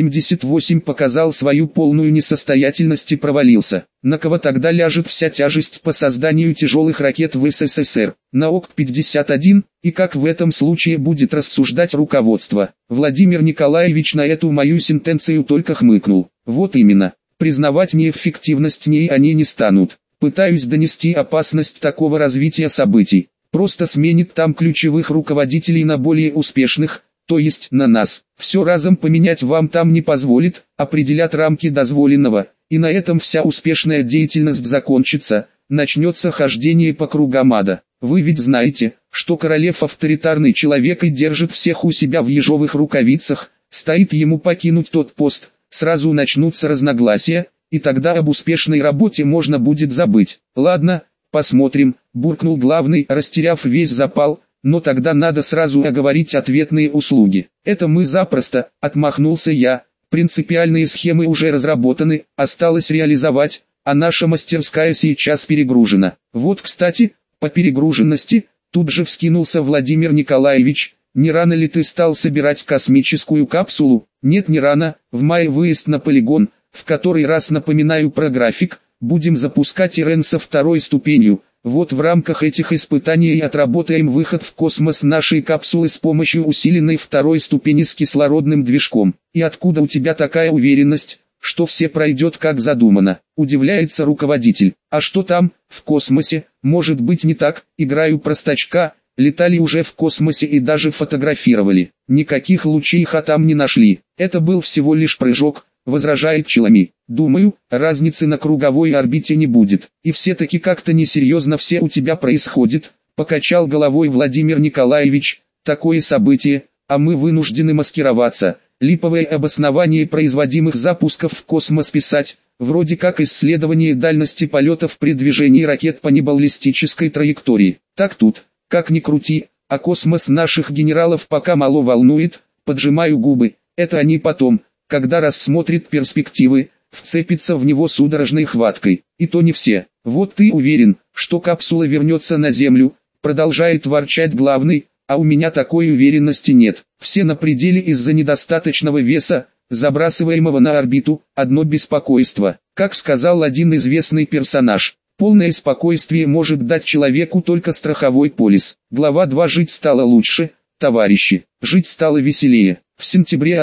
НИИ-88 показал свою полную несостоятельность и провалился. На кого тогда ляжет вся тяжесть по созданию тяжелых ракет в СССР? На ОК-51, и как в этом случае будет рассуждать руководство? Владимир Николаевич на эту мою сентенцию только хмыкнул. Вот именно, признавать неэффективность НИИ они не станут. Пытаюсь донести опасность такого развития событий. Просто сменит там ключевых руководителей на более успешных, то есть на нас. Все разом поменять вам там не позволит, определят рамки дозволенного, и на этом вся успешная деятельность закончится, начнется хождение по кругам ада. Вы ведь знаете, что Королев авторитарный человек и держит всех у себя в ежовых рукавицах, стоит ему покинуть тот пост, сразу начнутся разногласия, и тогда об успешной работе можно будет забыть. Ладно, посмотрим, буркнул главный, растеряв весь запал. Но тогда надо сразу оговорить ответные услуги. Это мы запросто, отмахнулся я. Принципиальные схемы уже разработаны, осталось реализовать, а наша мастерская сейчас перегружена. Вот, кстати, по перегруженности, тут же вскинулся Владимир Николаевич. Не рано ли ты стал собирать космическую капсулу? Нет, не рано, в мае выезд на полигон, в который раз напоминаю про график, будем запускать ИРН со второй ступенью. Вот в рамках этих испытаний и отработаем выход в космос нашей капсулы с помощью усиленной второй ступени с кислородным движком. И откуда у тебя такая уверенность, что все пройдет как задумано? Удивляется руководитель. А что там, в космосе, может быть не так, играю простачка, летали уже в космосе и даже фотографировали. Никаких лучей там не нашли. Это был всего лишь прыжок, возражает Челами. Думаю, разницы на круговой орбите не будет. И все-таки как-то несерьезно все у тебя происходит, покачал головой Владимир Николаевич. Такое событие, а мы вынуждены маскироваться, липовое обоснование производимых запусков в космос писать, вроде как исследование дальности полетов при движении ракет по небаллистической траектории. Так тут, как ни крути, а космос наших генералов пока мало волнует, поджимаю губы, это они потом, когда рассмотрит перспективы, вцепится в него судорожной хваткой. И то не все. Вот ты уверен, что капсула вернется на Землю, продолжает ворчать главный, а у меня такой уверенности нет. Все на пределе из-за недостаточного веса, забрасываемого на орбиту, одно беспокойство. Как сказал один известный персонаж, полное спокойствие может дать человеку только страховой полис. Глава 2. Жить стало лучше, товарищи, жить стало веселее. В сентябре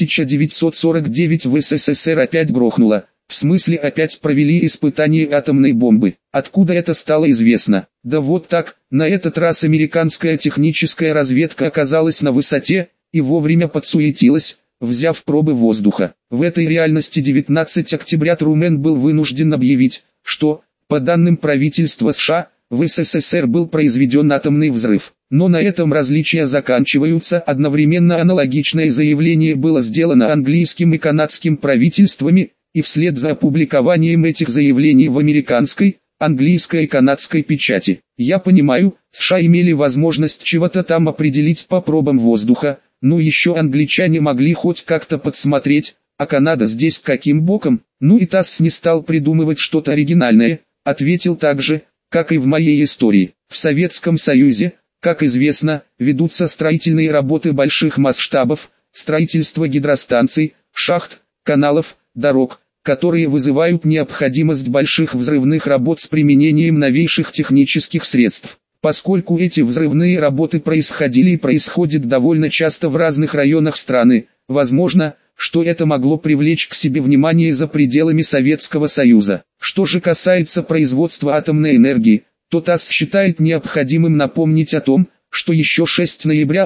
1949 в СССР опять грохнуло, в смысле опять провели испытания атомной бомбы. Откуда это стало известно? Да вот так, на этот раз американская техническая разведка оказалась на высоте, и вовремя подсуетилась, взяв пробы воздуха. В этой реальности 19 октября Трумен был вынужден объявить, что, по данным правительства США, в СССР был произведен атомный взрыв. Но на этом различия заканчиваются. Одновременно аналогичное заявление было сделано английским и канадским правительствами, и вслед за опубликованием этих заявлений в американской, английской и канадской печати. Я понимаю, США имели возможность чего-то там определить по пробам воздуха, ну еще англичане могли хоть как-то подсмотреть, а Канада здесь каким боком? Ну и ТАСС не стал придумывать что-то оригинальное, ответил так же, как и в моей истории. В Советском Союзе, как известно, ведутся строительные работы больших масштабов, строительство гидростанций, шахт, каналов, дорог, которые вызывают необходимость больших взрывных работ с применением новейших технических средств. Поскольку эти взрывные работы происходили и происходят довольно часто в разных районах страны, возможно, что это могло привлечь к себе внимание за пределами Советского Союза. Что же касается производства атомной энергии, то ТАСС считает необходимым напомнить о том, что еще 6 ноября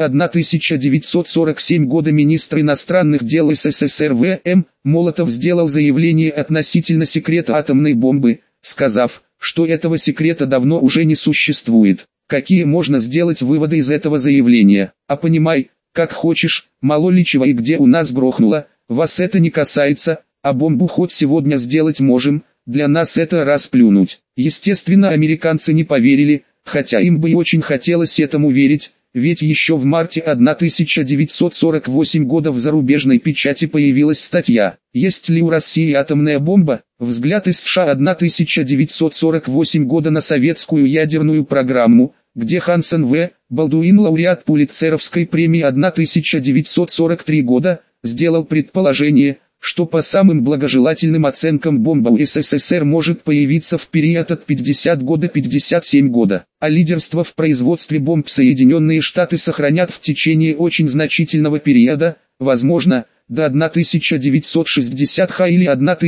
1947 года министр иностранных дел СССР В.М. Молотов сделал заявление относительно секрета атомной бомбы, сказав, что этого секрета давно уже не существует. Какие можно сделать выводы из этого заявления? А понимай, как хочешь, мало ли чего и где у нас грохнуло, вас это не касается, а бомбу хоть сегодня сделать можем, для нас это расплюнуть. Естественно, американцы не поверили, хотя им бы и очень хотелось этому верить, ведь еще в марте 1948 года в зарубежной печати появилась статья «Есть ли у России атомная бомба?». Взгляд из США 1948 года на советскую ядерную программу, где Хансен В. Балдуин, лауреат Пулитцеровской премии 1943 года, сделал предположение, что по самым благожелательным оценкам бомба у СССР может появиться в период от 50 года 57 года, а лидерство в производстве бомб Соединенные Штаты сохранят в течение очень значительного периода, возможно, до 1960 или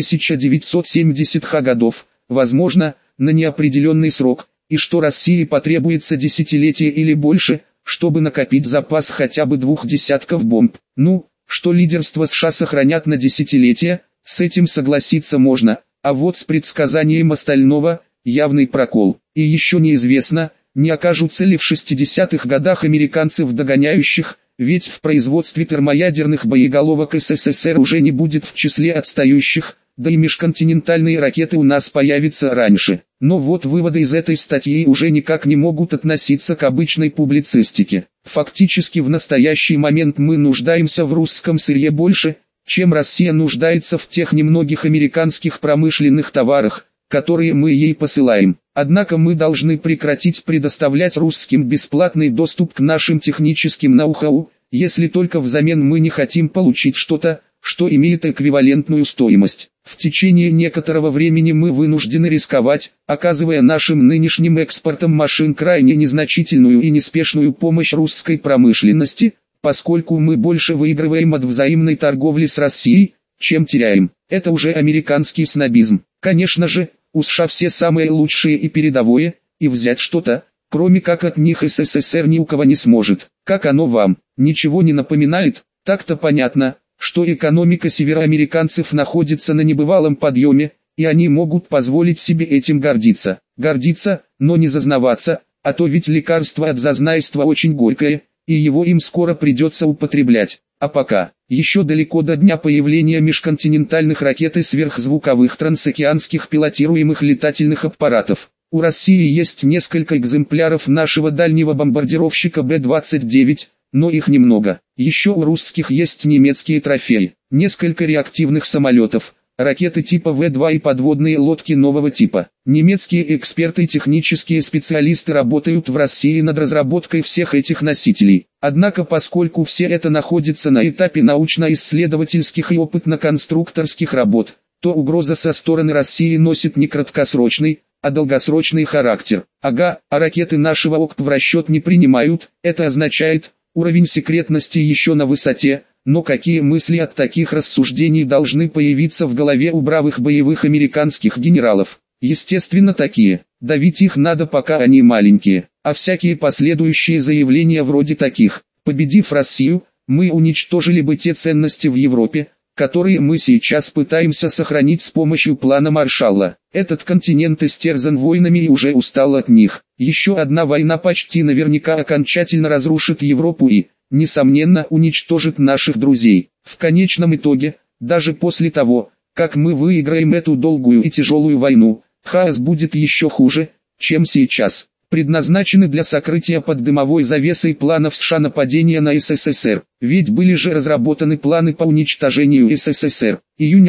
1970 годов, возможно, на неопределенный срок, и что России потребуется десятилетие или больше, чтобы накопить запас хотя бы 2 десятков бомб. Ну, что лидерство США сохранят на десятилетия, с этим согласиться можно, а вот с предсказанием остального – явный прокол. И еще неизвестно, не окажутся ли в 60-х годах американцев догоняющих, ведь в производстве термоядерных боеголовок СССР уже не будет в числе отстающих, да и межконтинентальные ракеты у нас появятся раньше. Но вот выводы из этой статьи уже никак не могут относиться к обычной публицистике. Фактически в настоящий момент мы нуждаемся в русском сырье больше, чем Россия нуждается в тех немногих американских промышленных товарах, которые мы ей посылаем. Однако мы должны прекратить предоставлять русским бесплатный доступ к нашим техническим ноу-хау, если только взамен мы не хотим получить что-то, что имеет эквивалентную стоимость. В течение некоторого времени мы вынуждены рисковать, оказывая нашим нынешним экспортом машин крайне незначительную и неспешную помощь русской промышленности, поскольку мы больше выигрываем от взаимной торговли с Россией, чем теряем. Это уже американский снобизм. Конечно же, у США все самое лучшее и передовое, и взять что-то, кроме как от них СССР ни у кого не сможет. Как оно вам, ничего не напоминает? Так-то понятно, что экономика североамериканцев находится на небывалом подъеме, и они могут позволить себе этим гордиться. Гордиться, но не зазнаваться, а то ведь лекарство от зазнайства очень горькое, и его им скоро придется употреблять. А пока, еще далеко до дня появления межконтинентальных ракет и сверхзвуковых трансокеанских пилотируемых летательных аппаратов. У России есть несколько экземпляров нашего дальнего бомбардировщика Б-29, но их немного. Еще у русских есть немецкие трофеи, несколько реактивных самолетов, ракеты типа В-2 и подводные лодки нового типа. Немецкие эксперты и технические специалисты работают в России над разработкой всех этих носителей. Однако поскольку все это находится на этапе научно-исследовательских и опытно-конструкторских работ, то угроза со стороны России носит не краткосрочный, а долгосрочный характер. Ага, а ракеты нашего ОКП в расчет не принимают, это означает, уровень секретности еще на высоте, но какие мысли от таких рассуждений должны появиться в голове у бравых боевых американских генералов? Естественно такие, давить их надо пока они маленькие, а всякие последующие заявления вроде таких: победив Россию, мы уничтожили бы те ценности в Европе, которые мы сейчас пытаемся сохранить с помощью плана Маршалла. Этот континент истерзан войнами и уже устал от них. Еще одна война почти наверняка окончательно разрушит Европу и, несомненно, уничтожит наших друзей. В конечном итоге, даже после того, как мы выиграем эту долгую и тяжелую войну, хаос будет еще хуже, чем сейчас. Предназначены для сокрытия под дымовой завесой планов США нападения на СССР. Ведь были же разработаны планы по уничтожению СССР. Июнь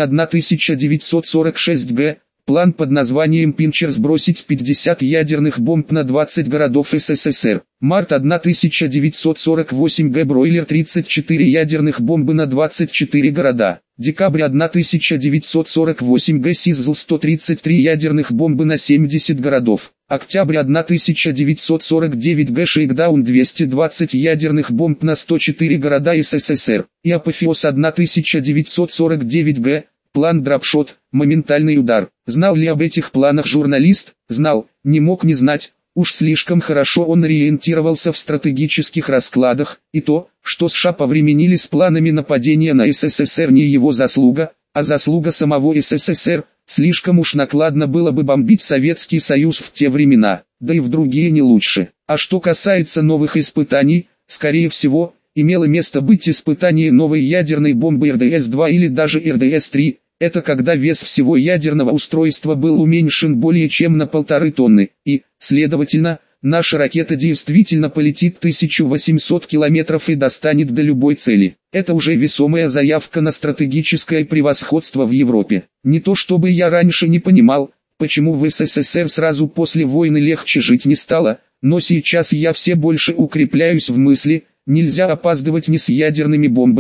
1946 г. План под названием «Пинчер» сбросить 50 ядерных бомб на 20 городов СССР. Март 1948 г. Бройлер 34 ядерных бомбы на 24 города. Декабрь 1948 г. Сизл 133 ядерных бомбы на 70 городов. Октябрь 1949 г. Шейкдаун 220 ядерных бомб на 104 города СССР. И апофеоз 1949 г. План Драпшот, моментальный удар. Знал ли об этих планах журналист? Знал, не мог не знать. Уж слишком хорошо он ориентировался в стратегических раскладах, и то, что США повременили с планами нападения на СССР, не его заслуга, а заслуга самого СССР. Слишком уж накладно было бы бомбить Советский Союз в те времена, да и в другие не лучше. А что касается новых испытаний, скорее всего, имело место быть испытание новой ядерной бомбы РДС-2 или даже РДС-3, это когда вес всего ядерного устройства был уменьшен более чем на 1,5 тонны, и, следовательно, наша ракета действительно полетит 1800 километров и достанет до любой цели. Это уже весомая заявка на стратегическое превосходство в Европе. Не то чтобы я раньше не понимал, почему в СССР сразу после войны легче жить не стало, но сейчас я все больше укрепляюсь в мысли: нельзя опаздывать ни с ядерными бомбами,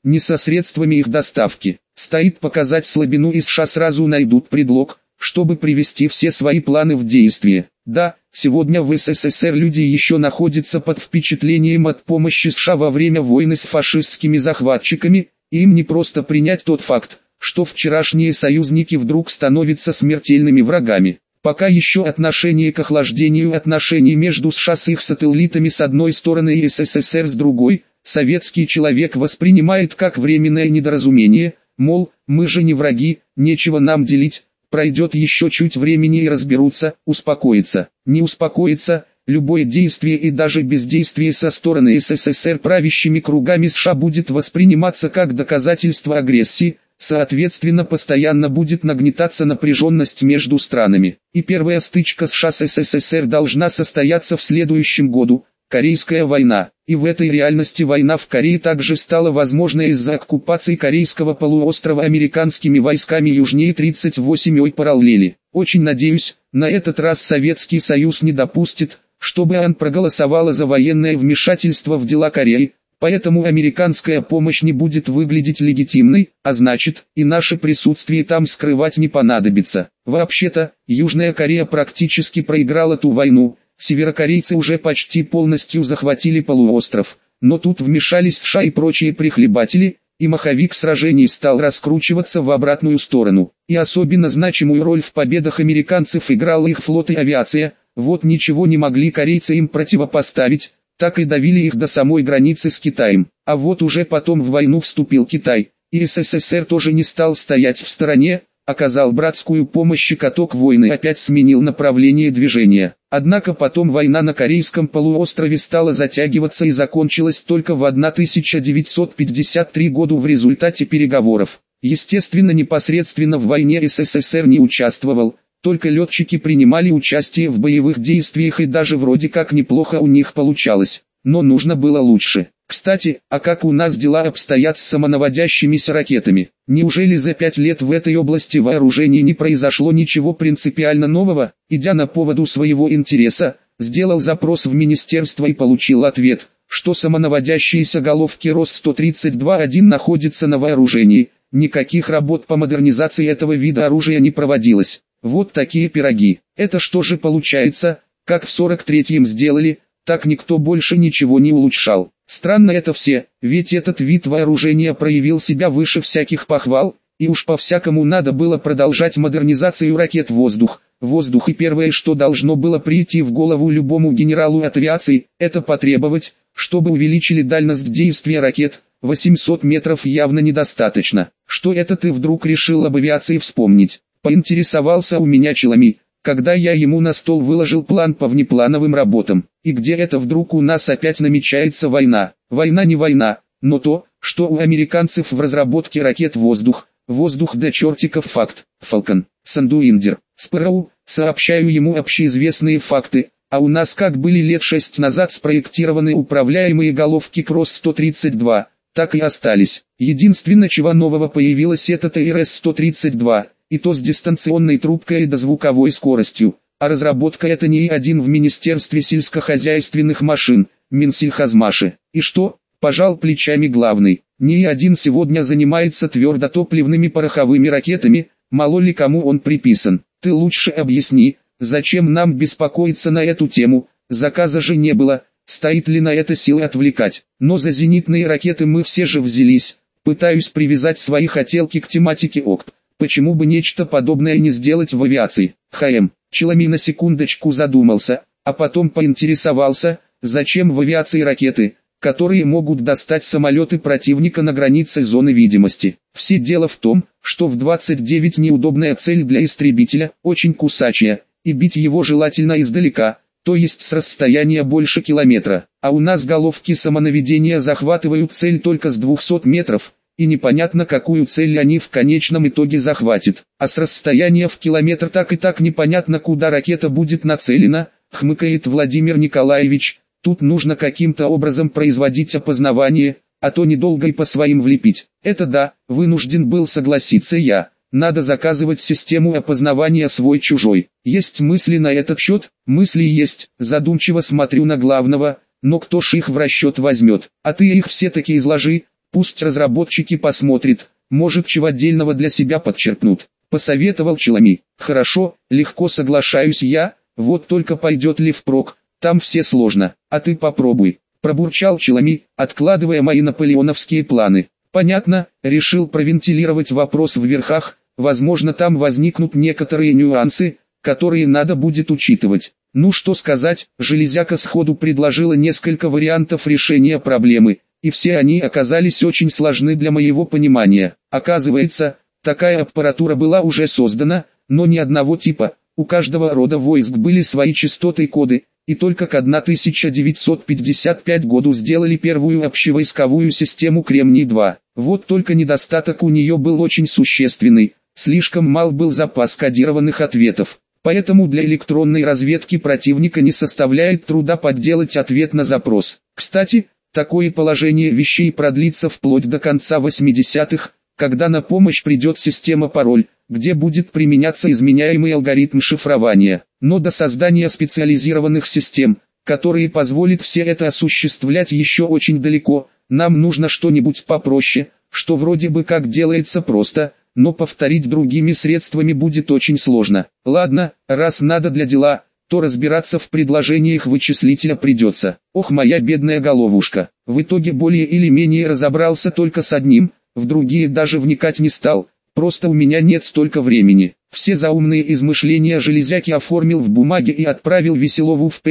ни со средствами их доставки. Стоит показать слабину, и США сразу найдут предлог, чтобы привести все свои планы в действие. Да, сегодня в СССР люди еще находятся под впечатлением от помощи США во время войны с фашистскими захватчиками, и им не просто принять тот факт, что вчерашние союзники вдруг становятся смертельными врагами. Пока еще отношение к охлаждению отношений между США с их сателлитами с одной стороны и СССР с другой, советский человек воспринимает как временное недоразумение, мол, мы же не враги, нечего нам делить. Пройдет еще чуть времени и разберутся, успокоится. Не успокоится, любое действие и даже бездействие со стороны СССР правящими кругами США будет восприниматься как доказательство агрессии, соответственно постоянно будет нагнетаться напряженность между странами. И первая стычка США с СССР должна состояться в следующем году, Корейская война. И в этой реальности война в Корее также стала возможной из-за оккупации Корейского полуострова американскими войсками южнее 38-й параллели. Очень надеюсь, на этот раз Советский Союз не допустит, чтобы ООН проголосовала за военное вмешательство в дела Кореи, поэтому американская помощь не будет выглядеть легитимной, а значит, и наше присутствие там скрывать не понадобится. Вообще-то, Южная Корея практически проиграла ту войну. Северокорейцы уже почти полностью захватили полуостров, но тут вмешались США и прочие прихлебатели, и маховик сражений стал раскручиваться в обратную сторону. И особенно значимую роль в победах американцев играл их флот и авиация, вот ничего не могли корейцы им противопоставить, так и давили их до самой границы с Китаем. А вот уже потом в войну вступил Китай, и СССР тоже не стал стоять в стороне, оказал братскую помощь, и каток войны опять сменил направление движения. Однако потом война на Корейском полуострове стала затягиваться и закончилась только в 1953 году в результате переговоров. Естественно, непосредственно в войне СССР не участвовал, только летчики принимали участие в боевых действиях, и даже вроде как неплохо у них получалось, но нужно было лучше. Кстати, а как у нас дела обстоят с самонаводящимися ракетами? Неужели за 5 лет в этой области вооружений не произошло ничего принципиально нового? Идя на поводу своего интереса, сделал запрос в министерство и получил ответ, что самонаводящиеся головки РОС-132-1 находятся на вооружении, никаких работ по модернизации этого вида оружия не проводилось. Вот такие пироги. Это что же получается, как в 43-м сделали, так никто больше ничего не улучшал. Странно это все, ведь этот вид вооружения проявил себя выше всяких похвал, и уж по-всякому надо было продолжать модернизацию ракет воздух. И первое, что должно было прийти в голову любому генералу от авиации, это потребовать, чтобы увеличили дальность действия ракет. 800 метров явно недостаточно. Что это ты вдруг решил об авиации вспомнить? Поинтересовался у меня Челами, когда я ему на стол выложил план по внеплановым работам. И где это вдруг у нас опять намечается война? Война не война, но то, что у американцев в разработке ракет воздух до чертиков факт. Falcon, Сандуиндер, Спэроу, сообщаю ему общеизвестные факты, а у нас как были лет 6 назад спроектированы управляемые головки КРОС-132, так и остались. Единственное, чего нового появилось, это ТРС-132. И то с дистанционной трубкой и дозвуковой скоростью, а разработка это не один в Министерстве сельскохозяйственных машин, Минсельхозмаши. И что, пожал плечами главный, не один сегодня занимается твердотопливными пороховыми ракетами, мало ли кому он приписан. Ты лучше объясни, зачем нам беспокоиться на эту тему, заказа же не было, стоит ли на это силы отвлекать. Но за зенитные ракеты мы все же взялись, пытаюсь привязать свои хотелки к тематике ОКП. Почему бы нечто подобное не сделать в авиации? Челами на секундочку задумался, а потом поинтересовался, зачем в авиации ракеты, которые могут достать самолеты противника на границе зоны видимости. Все дело в том, что в 29 неудобная цель для истребителя, очень кусачая, и бить его желательно издалека, то есть с расстояния больше километра. А у нас головки самонаведения захватывают цель только с 200 метров, и непонятно, какую цель они в конечном итоге захватят. А с расстояния в километр так и так непонятно, куда ракета будет нацелена, хмыкает Владимир Николаевич. Тут нужно каким-то образом производить опознавание, а то недолго и по своим влепить. Это да, вынужден был согласиться я. Надо заказывать систему опознавания свой-чужой. Есть мысли на этот счет? Мысли есть, задумчиво смотрю на главного, но кто ж их в расчет возьмет? А ты их все-таки изложи. Пусть разработчики посмотрят, может чего отдельного для себя подчеркнут. Посоветовал Челами. Хорошо, легко соглашаюсь я, вот только пойдет ли впрок, там все сложно, а ты попробуй. Пробурчал Челами, откладывая мои наполеоновские планы. Понятно, решил провентилировать вопрос в верхах, возможно там возникнут некоторые нюансы, которые надо будет учитывать. Ну что сказать, железяка сходу предложила несколько вариантов решения проблемы, и все они оказались очень сложны для моего понимания. Оказывается, такая аппаратура была уже создана, но ни одного типа, у каждого рода войск были свои частоты и коды, и только к 1955 году сделали первую общевойсковую систему Кремний-2. Вот только недостаток у нее был очень существенный, слишком мал был запас кодированных ответов. Поэтому для электронной разведки противника не составляет труда подделать ответ на запрос. Кстати, такое положение вещей продлится вплоть до конца 80-х, когда на помощь придет система пароль, где будет применяться изменяемый алгоритм шифрования. Но до создания специализированных систем, которые позволят все это осуществлять, еще очень далеко. Нам нужно что-нибудь попроще, что вроде бы как делается просто, но повторить другими средствами будет очень сложно. Ладно, раз надо для дела, то разбираться в предложениях вычислителя придется. Ох, моя бедная головушка. В итоге более или менее разобрался только с одним, в другие даже вникать не стал, просто у меня нет столько времени. Все заумные измышления железяки оформил в бумаге и отправил Веселову в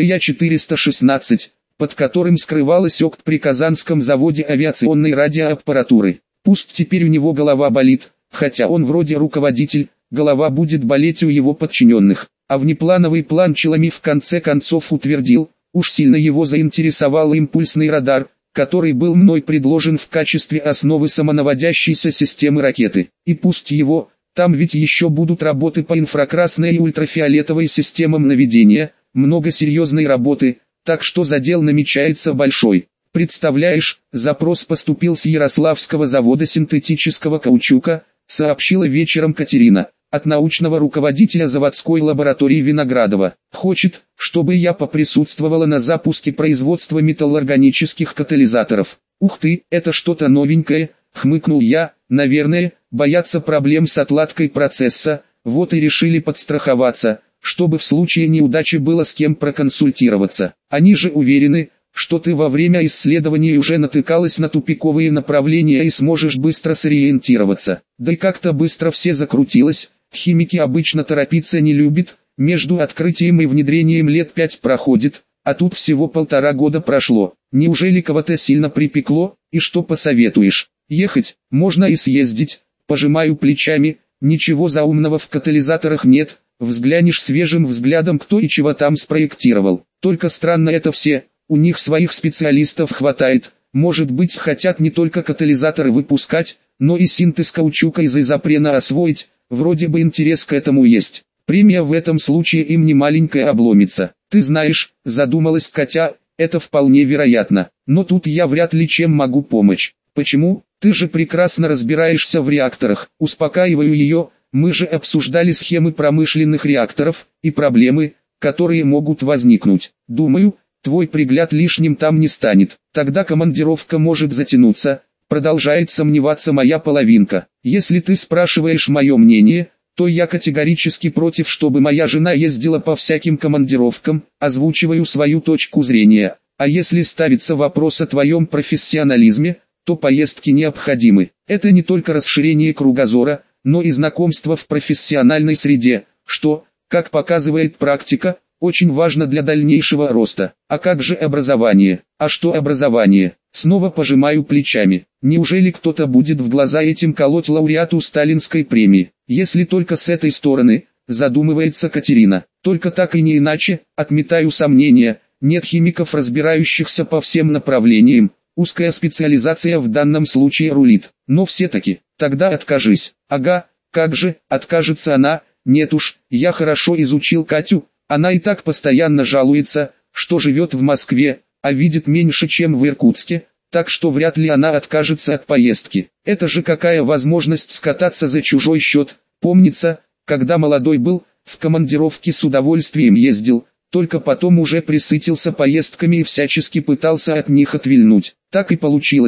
ПЯ-416, под которым скрывалась ОКТ при Казанском заводе авиационной радиоаппаратуры. Пусть теперь у него голова болит, хотя он вроде руководитель, голова будет болеть у его подчиненных. А внеплановый план Челами в конце концов утвердил, уж сильно его заинтересовал импульсный радар, который был мной предложен в качестве основы самонаводящейся системы ракеты. И пусть его, там ведь еще будут работы по инфракрасной и ультрафиолетовой системам наведения, много серьезной работы, так что задел намечается большой. Представляешь, запрос поступил с Ярославского завода синтетического каучука, сообщила вечером Катерина, от научного руководителя заводской лаборатории Виноградова. Хочет, чтобы я поприсутствовала на запуске производства металлорганических катализаторов. Ух ты, это что-то новенькое, хмыкнул я, наверное, боятся проблем с отладкой процесса, вот и решили подстраховаться, чтобы в случае неудачи было с кем проконсультироваться. Они же уверены, что ты во время исследований уже натыкалась на тупиковые направления и сможешь быстро сориентироваться. Да и как-то быстро все закрутилось, химики обычно торопиться не любят, между открытием и внедрением лет 5 проходит, а тут всего 1,5 года прошло. Неужели кого-то сильно припекло, и что посоветуешь? Ехать, можно и съездить, пожимаю плечами, ничего заумного в катализаторах нет, взглянешь свежим взглядом кто и чего там спроектировал. Только странно это все. У них своих специалистов хватает, может быть хотят не только катализаторы выпускать, но и синтез каучука из изопрена освоить, вроде бы интерес к этому есть. Премия в этом случае им не маленькая обломится. Ты знаешь, задумалась Катя, это вполне вероятно, но тут я вряд ли чем могу помочь. Почему? Ты же прекрасно разбираешься в реакторах, успокаиваю ее, мы же обсуждали схемы промышленных реакторов и проблемы, которые могут возникнуть. Думаю, твой пригляд лишним там не станет, тогда командировка может затянуться, продолжает сомневаться моя половинка. Если ты спрашиваешь мое мнение, то я категорически против, чтобы моя жена ездила по всяким командировкам, озвучиваю свою точку зрения. А если ставится вопрос о твоем профессионализме, то поездки необходимы. Это не только расширение кругозора, но и знакомство в профессиональной среде, что, как показывает практика, очень важно для дальнейшего роста. А как же образование? А что образование? Снова пожимаю плечами. Неужели кто-то будет в глаза этим колоть лауреату Сталинской премии? Если только с этой стороны, задумывается Катерина. Только так и не иначе, отметаю сомнения, нет химиков, разбирающихся по всем направлениям. Узкая специализация в данном случае рулит. Но все-таки, тогда откажись. Ага, как же, откажется она? Нет уж, я хорошо изучил Катю. Она и так постоянно жалуется, что живет в Москве, а видит меньше, чем в Иркутске, так что вряд ли она откажется от поездки. Это же какая возможность скататься за чужой счет. Помнится, когда молодой был, в командировке с удовольствием ездил, только потом уже присытился поездками и всячески пытался от них отвильнуть. Так и получилось.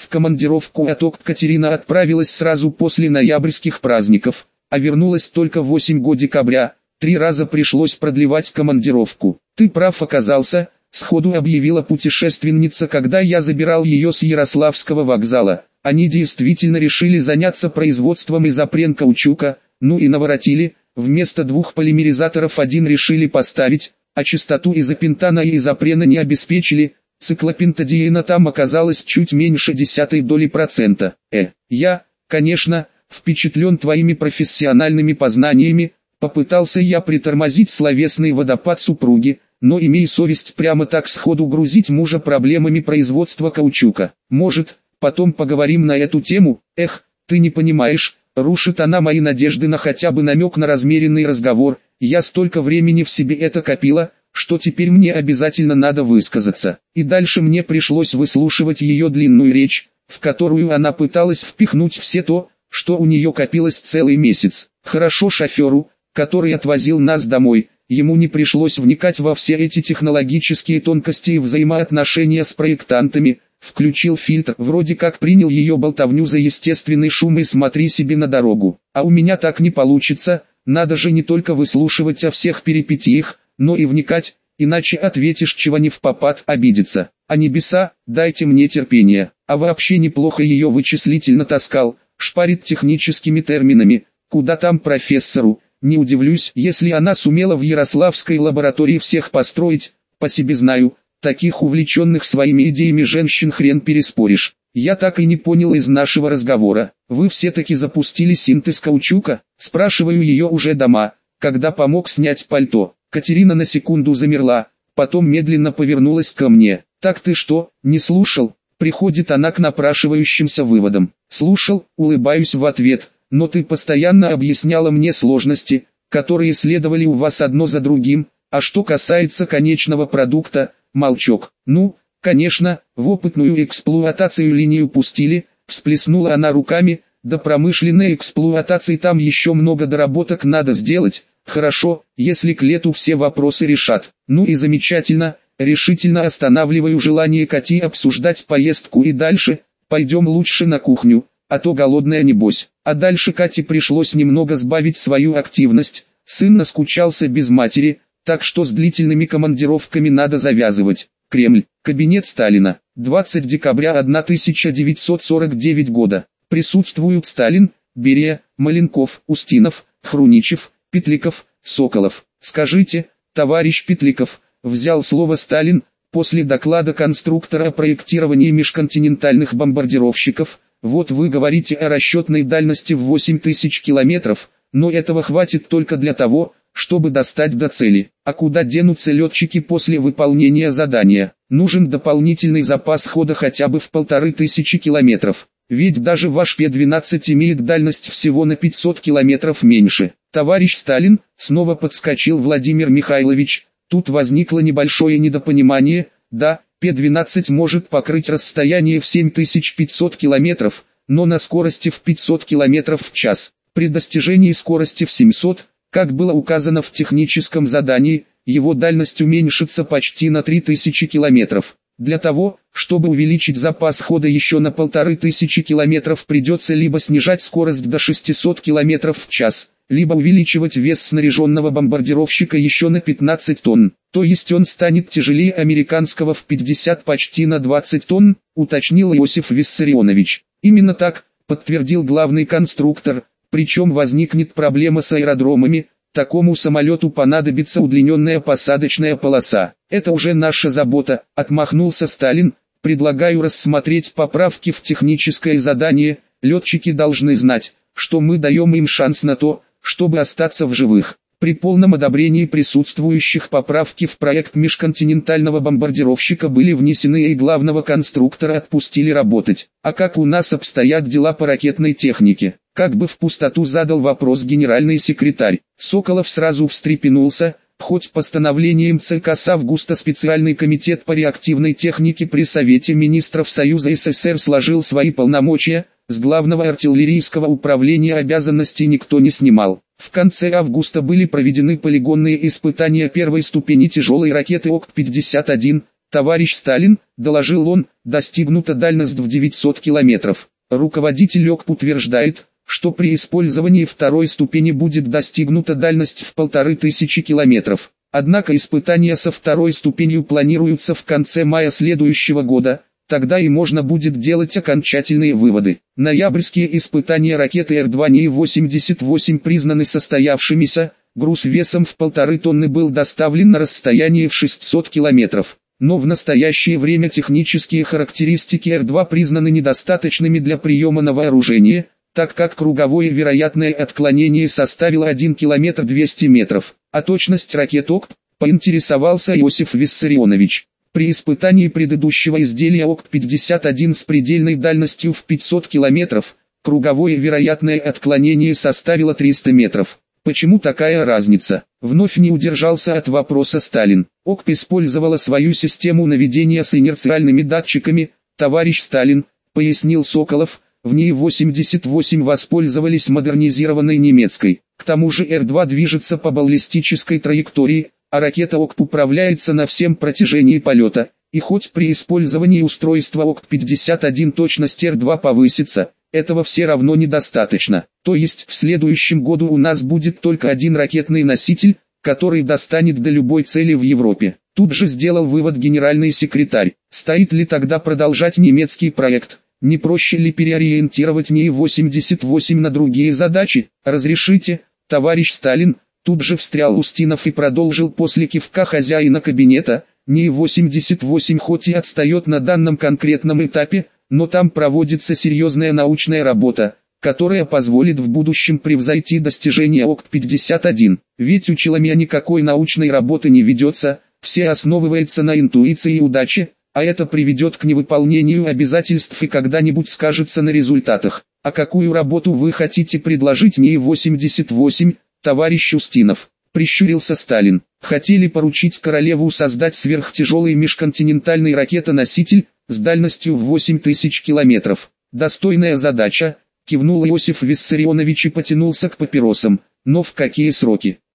В командировку от ОКТ Катерина отправилась сразу после ноябрьских праздников, а вернулась только 8 декабря. 3 раза пришлось продлевать командировку. «Ты прав оказался», — сходу объявила путешественница, когда я забирал ее с Ярославского вокзала. Они действительно решили заняться производством изопрен каучука, ну и наворотили, вместо 2 полимеризаторов 1 решили поставить, а частоту изопентана и изопрена не обеспечили, циклопентадиена там оказалось чуть меньше 0,1%. Я, конечно, впечатлен твоими профессиональными познаниями, попытался я притормозить словесный водопад супруги, но имей совесть прямо так сходу грузить мужа проблемами производства каучука. Может, потом поговорим на эту тему? Ты не понимаешь, рушит она мои надежды на хотя бы намек на размеренный разговор. Я столько времени в себе это копила, что теперь мне обязательно надо высказаться. И дальше мне пришлось выслушивать ее длинную речь, в которую она пыталась впихнуть все то, что у нее копилось целый месяц. Хорошо шоферу, который отвозил нас домой, ему не пришлось вникать во все эти технологические тонкости и взаимоотношения с проектантами, включил фильтр, вроде как принял ее болтовню за естественный шум и смотри себе на дорогу. А у меня так не получится, надо же не только выслушивать о всех перипетиях, но и вникать, иначе ответишь чего не впопад, обидится. А небеса, дайте мне терпения. А вообще неплохо ее вычислительно таскал, шпарит техническими терминами, куда там профессору. Не удивлюсь, если она сумела в Ярославской лаборатории всех построить, по себе знаю, таких увлеченных своими идеями женщин хрен переспоришь. Я так и не понял из нашего разговора, вы все-таки запустили синтез каучука? Спрашиваю ее уже дома, когда помог снять пальто. Катерина на секунду замерла, потом медленно повернулась ко мне. Так ты что, не слушал? Приходит она к напрашивающимся выводам. Слушал, улыбаюсь в ответ. Но ты постоянно объясняла мне сложности, которые следовали у вас одно за другим, а что касается конечного продукта, молчок. Ну, конечно, в опытную эксплуатацию линию пустили, всплеснула она руками, до промышленной эксплуатации там еще много доработок надо сделать, хорошо, если к лету все вопросы решат. Ну и замечательно, решительно останавливаю желание Кати обсуждать поездку и дальше, пойдем лучше на кухню. А то голодная небось. А дальше Кате пришлось немного сбавить свою активность, сын наскучался без матери, так что с длительными командировками надо завязывать. Кремль, кабинет Сталина, 20 декабря 1949 года. Присутствуют Сталин, Берия, Маленков, Устинов, Хруничев, Петликов, Соколов. Скажите, товарищ Петликов, взял слово Сталин, после доклада конструктора о проектировании межконтинентальных бомбардировщиков. Вот вы говорите о расчетной дальности в 8000 километров, но этого хватит только для того, чтобы достать до цели. А куда денутся летчики после выполнения задания? Нужен дополнительный запас хода хотя бы в 1500 километров. Ведь даже ваш П-12 имеет дальность всего на 500 километров меньше. Товарищ Сталин, снова подскочил Владимир Михайлович, тут возникло небольшое недопонимание, да, П-12 может покрыть расстояние в 7500 километров, но на скорости в 500 километров в час. При достижении скорости в 700, как было указано в техническом задании, его дальность уменьшится почти на 3000 километров. Для того, чтобы увеличить запас хода еще на 1500 километров, придется либо снижать скорость до 600 километров в час, либо увеличивать вес снаряженного бомбардировщика еще на 15 тонн. То есть он станет тяжелее американского в 50 почти на 20 тонн, уточнил Иосиф Виссарионович. Именно так, подтвердил главный конструктор, причем возникнет проблема с аэродромами, такому самолету понадобится удлиненная посадочная полоса. Это уже наша забота, отмахнулся Сталин, предлагаю рассмотреть поправки в техническое задание, летчики должны знать, что мы даем им шанс на то, чтобы остаться в живых. При полном одобрении присутствующих поправки в проект межконтинентального бомбардировщика были внесены и главного конструктора отпустили работать. А как у нас обстоят дела по ракетной технике? Как бы в пустоту задал вопрос генеральный секретарь. Соколов сразу встрепенулся, хоть постановлением ЦК с августа специальный комитет по реактивной технике при Совете министров Союза СССР сложил свои полномочия, с главного артиллерийского управления обязанностей никто не снимал. В конце августа были проведены полигонные испытания первой ступени тяжелой ракеты ОК-51, «Товарищ Сталин», — доложил он, — «достигнута дальность в 900 километров. Руководитель ОКП утверждает, что при использовании второй ступени будет достигнута дальность в 1500 километров. Однако испытания со второй ступенью планируются в конце мая следующего года, тогда и можно будет делать окончательные выводы. Ноябрьские испытания ракеты Р-2 НИИ-88 признаны состоявшимися, груз весом в 1,5 тонны был доставлен на расстояние в 600 километров. Но в настоящее время технические характеристики Р-2 признаны недостаточными для приема на вооружение, так как круговое вероятное отклонение составило 1 километр 200 метров, а точность ракет ОКП, поинтересовался Иосиф Виссарионович. При испытании предыдущего изделия ОКП-51 с предельной дальностью в 500 километров, круговое вероятное отклонение составило 300 метров. Почему такая разница? Вновь не удержался от вопроса Сталин. ОКП использовала свою систему наведения с инерциальными датчиками, товарищ Сталин, пояснил Соколов. В НИИ-88 воспользовались модернизированной немецкой. К тому же Р-2 движется по баллистической траектории, а ракета ОКП управляется на всем протяжении полета. И хоть при использовании устройства ОКП-51 точность Р-2 повысится, этого все равно недостаточно. То есть в следующем году у нас будет только один ракетный носитель, который достанет до любой цели в Европе. Тут же сделал вывод генеральный секретарь. Стоит ли тогда продолжать немецкий проект? Не проще ли переориентировать НИИ-88 на другие задачи? Разрешите, товарищ Сталин, тут же встрял Устинов и продолжил после кивка хозяина кабинета. НИИ-88 хоть и отстает на данном конкретном этапе, но там проводится серьезная научная работа, которая позволит в будущем превзойти достижения ОКП-51. Ведь у Челомея никакой научной работы не ведется, все основывается на интуиции и удаче, а это приведет к невыполнению обязательств и когда-нибудь скажется на результатах. А какую работу вы хотите предложить НИИ-88, товарищ Устинов? Прищурился Сталин. Хотели поручить Королеву создать сверхтяжелый межконтинентальный ракетоноситель с дальностью в 8000 километров. Достойная задача, кивнул Иосиф Виссарионович и потянулся к папиросам. Но в какие сроки?